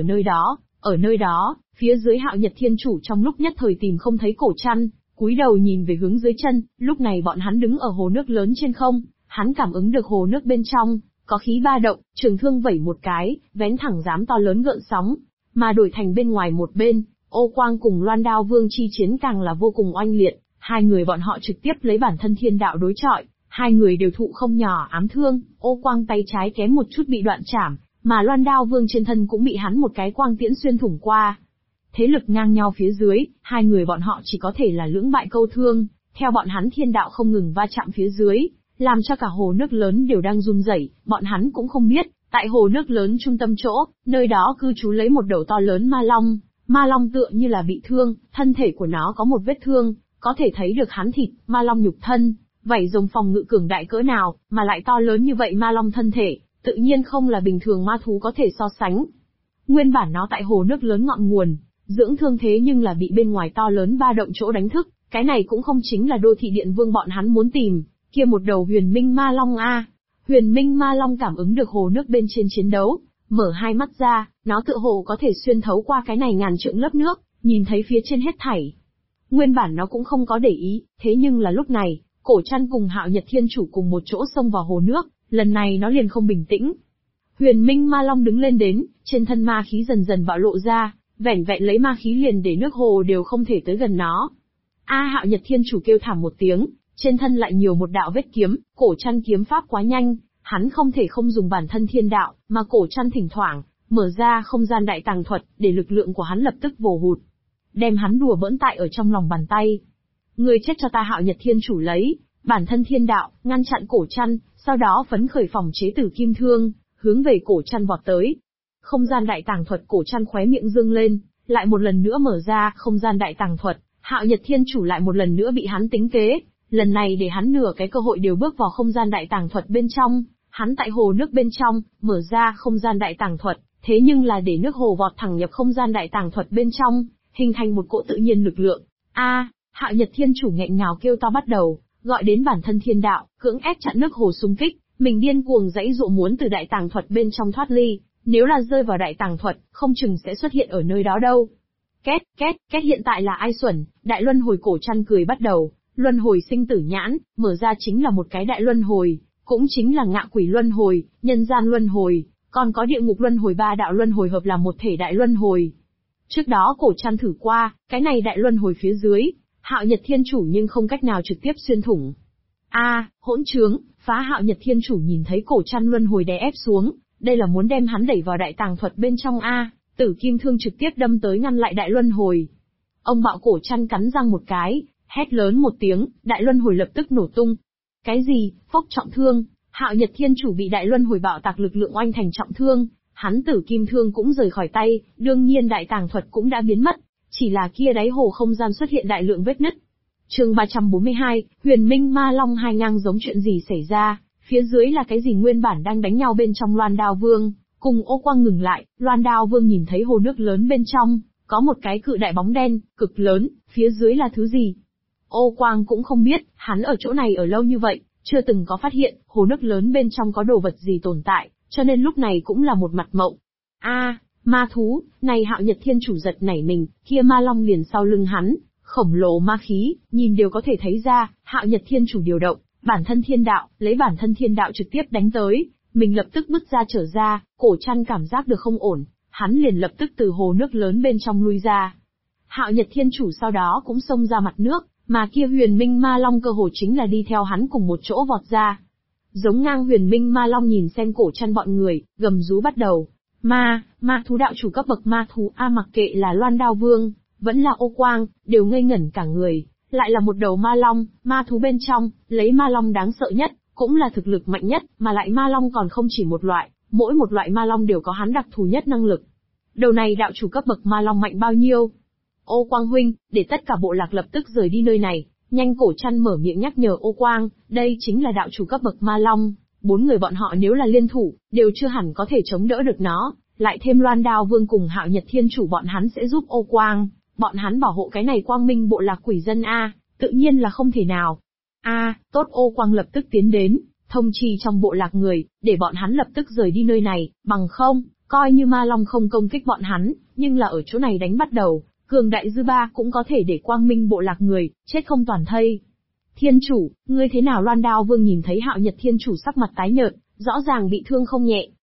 nơi đó, phía dưới Hạo Nhật Thiên Chủ trong lúc nhất thời tìm không thấy cổ chăn, cúi đầu nhìn về hướng dưới chân, lúc này bọn hắn đứng ở hồ nước lớn trên không, hắn cảm ứng được hồ nước bên trong, có khí ba động, trường thương vẩy một cái, vén thẳng dám to lớn gợn sóng, mà đổi thành bên ngoài một bên, Ô Quang cùng Loan Đao Vương chi chiến càng là vô cùng oanh liệt, hai người bọn họ trực tiếp lấy bản thân thiên đạo đối chọi, hai người đều thụ không nhỏ ám thương, Ô Quang tay trái kém một chút bị đoạn chảm, mà Loan Đao Vương trên thân cũng bị hắn một cái quang tiễn xuyên thủng qua. Thế lực ngang nhau phía dưới, hai người bọn họ chỉ có thể là lưỡng bại câu thương, theo bọn hắn thiên đạo không ngừng va chạm phía dưới, làm cho cả hồ nước lớn đều đang run rẩy, bọn hắn cũng không biết, tại hồ nước lớn trung tâm chỗ, nơi đó cư trú lấy một đầu to lớn ma long tựa như là bị thương, thân thể của nó có một vết thương, có thể thấy được hắn thịt, ma long nhục thân, vảy rồng phòng ngự cường đại cỡ nào, mà lại to lớn như vậy ma long thân thể, tự nhiên không là bình thường ma thú có thể so sánh. Nguyên bản nó tại hồ nước lớn ngọn nguồn, dưỡng thương thế nhưng là bị bên ngoài to lớn ba động chỗ đánh thức, cái này cũng không chính là đô thị điện vương bọn hắn muốn tìm, kia một đầu huyền minh ma long a. Huyền minh ma long cảm ứng được hồ nước bên trên chiến đấu, mở hai mắt ra, nó tựa hồ có thể xuyên thấu qua cái này ngàn trượng lớp nước, nhìn thấy phía trên hết thảy. Nguyên bản nó cũng không có để ý, thế nhưng là lúc này, cổ chăn cùng Hạo Nhật Thiên Chủ cùng một chỗ xông vào hồ nước, lần này nó liền không bình tĩnh. Huyền minh ma long đứng lên đến, trên thân ma khí dần dần bạo lộ ra, vẻn vẹn lấy ma khí liền để nước hồ đều không thể tới gần nó. Hạo Nhật Thiên Chủ kêu thảm một tiếng, trên thân lại nhiều một đạo vết kiếm, cổ chăn kiếm pháp quá nhanh, hắn không thể không dùng bản thân thiên đạo, mà cổ chăn thỉnh thoảng mở ra không gian đại tàng thuật, để lực lượng của hắn lập tức vồ hụt, đem hắn đùa bỡn tại ở trong lòng bàn tay. Người chết cho ta. Hạo Nhật Thiên Chủ lấy bản thân thiên đạo ngăn chặn cổ chăn, sau đó phấn khởi phòng chế tử kim thương, hướng về cổ chăn vọt tới. Không gian đại tàng thuật, cổ chăn khóe miệng dương lên, lại một lần nữa mở ra không gian đại tàng thuật, Hạo Nhật Thiên Chủ lại một lần nữa bị hắn tính kế, lần này để hắn nửa cái cơ hội đều bước vào không gian đại tàng thuật bên trong. Hắn tại hồ nước bên trong, mở ra không gian đại tàng thuật, thế nhưng là để nước hồ vọt thẳng nhập không gian đại tàng thuật bên trong, hình thành một cỗ tự nhiên lực lượng. Hạo Nhật Thiên Chủ nghẹn ngào kêu to bắt đầu, gọi đến bản thân thiên đạo, cưỡng ép chặn nước hồ xung kích, mình điên cuồng giãy giụa muốn từ đại tàng thuật bên trong thoát ly, nếu là rơi vào đại tàng thuật, không chừng sẽ xuất hiện ở nơi đó đâu. Két hiện tại là ai xuẩn, đại luân hồi cổ chăn cười bắt đầu, luân hồi sinh tử nhãn, mở ra chính là một cái đại luân hồi, cũng chính là ngạ quỷ luân hồi, nhân gian luân hồi, còn có địa ngục luân hồi, ba đạo luân hồi hợp làm một thể đại luân hồi. Trước đó cổ chăn thử qua, cái này đại luân hồi phía dưới, Hạo Nhật Thiên Chủ nhưng không cách nào trực tiếp xuyên thủng. Hỗn trướng, phá Hạo Nhật Thiên Chủ nhìn thấy cổ chăn luân hồi đè ép xuống, đây là muốn đem hắn đẩy vào đại tàng thuật bên trong Tử kim thương trực tiếp đâm tới ngăn lại đại luân hồi. Ông bạo cổ chăn cắn răng một cái, hét lớn một tiếng, đại luân hồi lập tức nổ tung. Cái gì? Phốc trọng thương, Hạo Nhật Thiên Chủ bị đại luân hồi bạo tạc lực lượng oanh thành trọng thương, hắn tử kim thương cũng rời khỏi tay, đương nhiên đại tàng thuật cũng đã biến mất, chỉ là kia đáy hồ không gian xuất hiện đại lượng vết nứt. Chương 342, Huyền Minh Ma Long hai ngang giống, chuyện gì xảy ra? Phía dưới là cái gì? Nguyên bản đang đánh nhau bên trong Loan Đao Vương, cùng Ô Quang ngừng lại, Loan Đao Vương nhìn thấy hồ nước lớn bên trong, có một cái cự đại bóng đen, cực lớn, phía dưới là thứ gì? Ô Quang cũng không biết, hắn ở chỗ này ở lâu như vậy, chưa từng có phát hiện, hồ nước lớn bên trong có đồ vật gì tồn tại, cho nên lúc này cũng là một mặt mộng. Ma thú, này Hạo Nhật Thiên Chủ giật nảy mình, kia ma long liền sau lưng hắn, khổng lồ ma khí, nhìn đều có thể thấy ra, Hạo Nhật Thiên Chủ điều động, bản thân thiên đạo, lấy bản thân thiên đạo trực tiếp đánh tới, mình lập tức bứt ra trở ra, cổ chăn cảm giác được không ổn, hắn liền lập tức từ hồ nước lớn bên trong lui ra. Hạo Nhật Thiên Chủ sau đó cũng xông ra mặt nước, mà kia Huyền Minh Ma Long cơ hồ chính là đi theo hắn cùng một chỗ vọt ra. Giống ngang Huyền Minh Ma Long nhìn xem cổ chăn bọn người, gầm rú bắt đầu. Ma thú đạo chủ cấp bậc ma thú mặc kệ là Loan Đao Vương, vẫn là Ô Quang, đều ngây ngẩn cả người, lại là một đầu ma long, ma thú bên trong, lấy ma long đáng sợ nhất, cũng là thực lực mạnh nhất, mà lại ma long còn không chỉ một loại, mỗi một loại ma long đều có hắn đặc thù nhất năng lực. Đầu này đạo chủ cấp bậc ma long mạnh bao nhiêu? Ô Quang huynh, để tất cả bộ lạc lập tức rời đi nơi này, nhanh. Cổ chăn mở miệng nhắc nhở Ô Quang, đây chính là đạo chủ cấp bậc ma long, 4 người bọn họ nếu là liên thủ, đều chưa hẳn có thể chống đỡ được nó, lại thêm Loan Đao Vương cùng Hạo Nhật Thiên Chủ bọn hắn sẽ giúp Ô Quang, bọn hắn bảo hộ cái này Quang Minh bộ lạc quỷ dân tự nhiên là không thể nào. Tốt. Ô Quang lập tức tiến đến, thông trì trong bộ lạc người, để bọn hắn lập tức rời đi nơi này, bằng không, coi như ma long không công kích bọn hắn, nhưng là ở chỗ này đánh bắt đầu, cường đại dư ba cũng có thể để Quang Minh bộ lạc người, chết không toàn thây. Thiên Chủ, ngươi thế nào? Loan Đao Vương nhìn thấy Hạo Nhật Thiên Chủ sắc mặt tái nhợt, rõ ràng bị thương không nhẹ,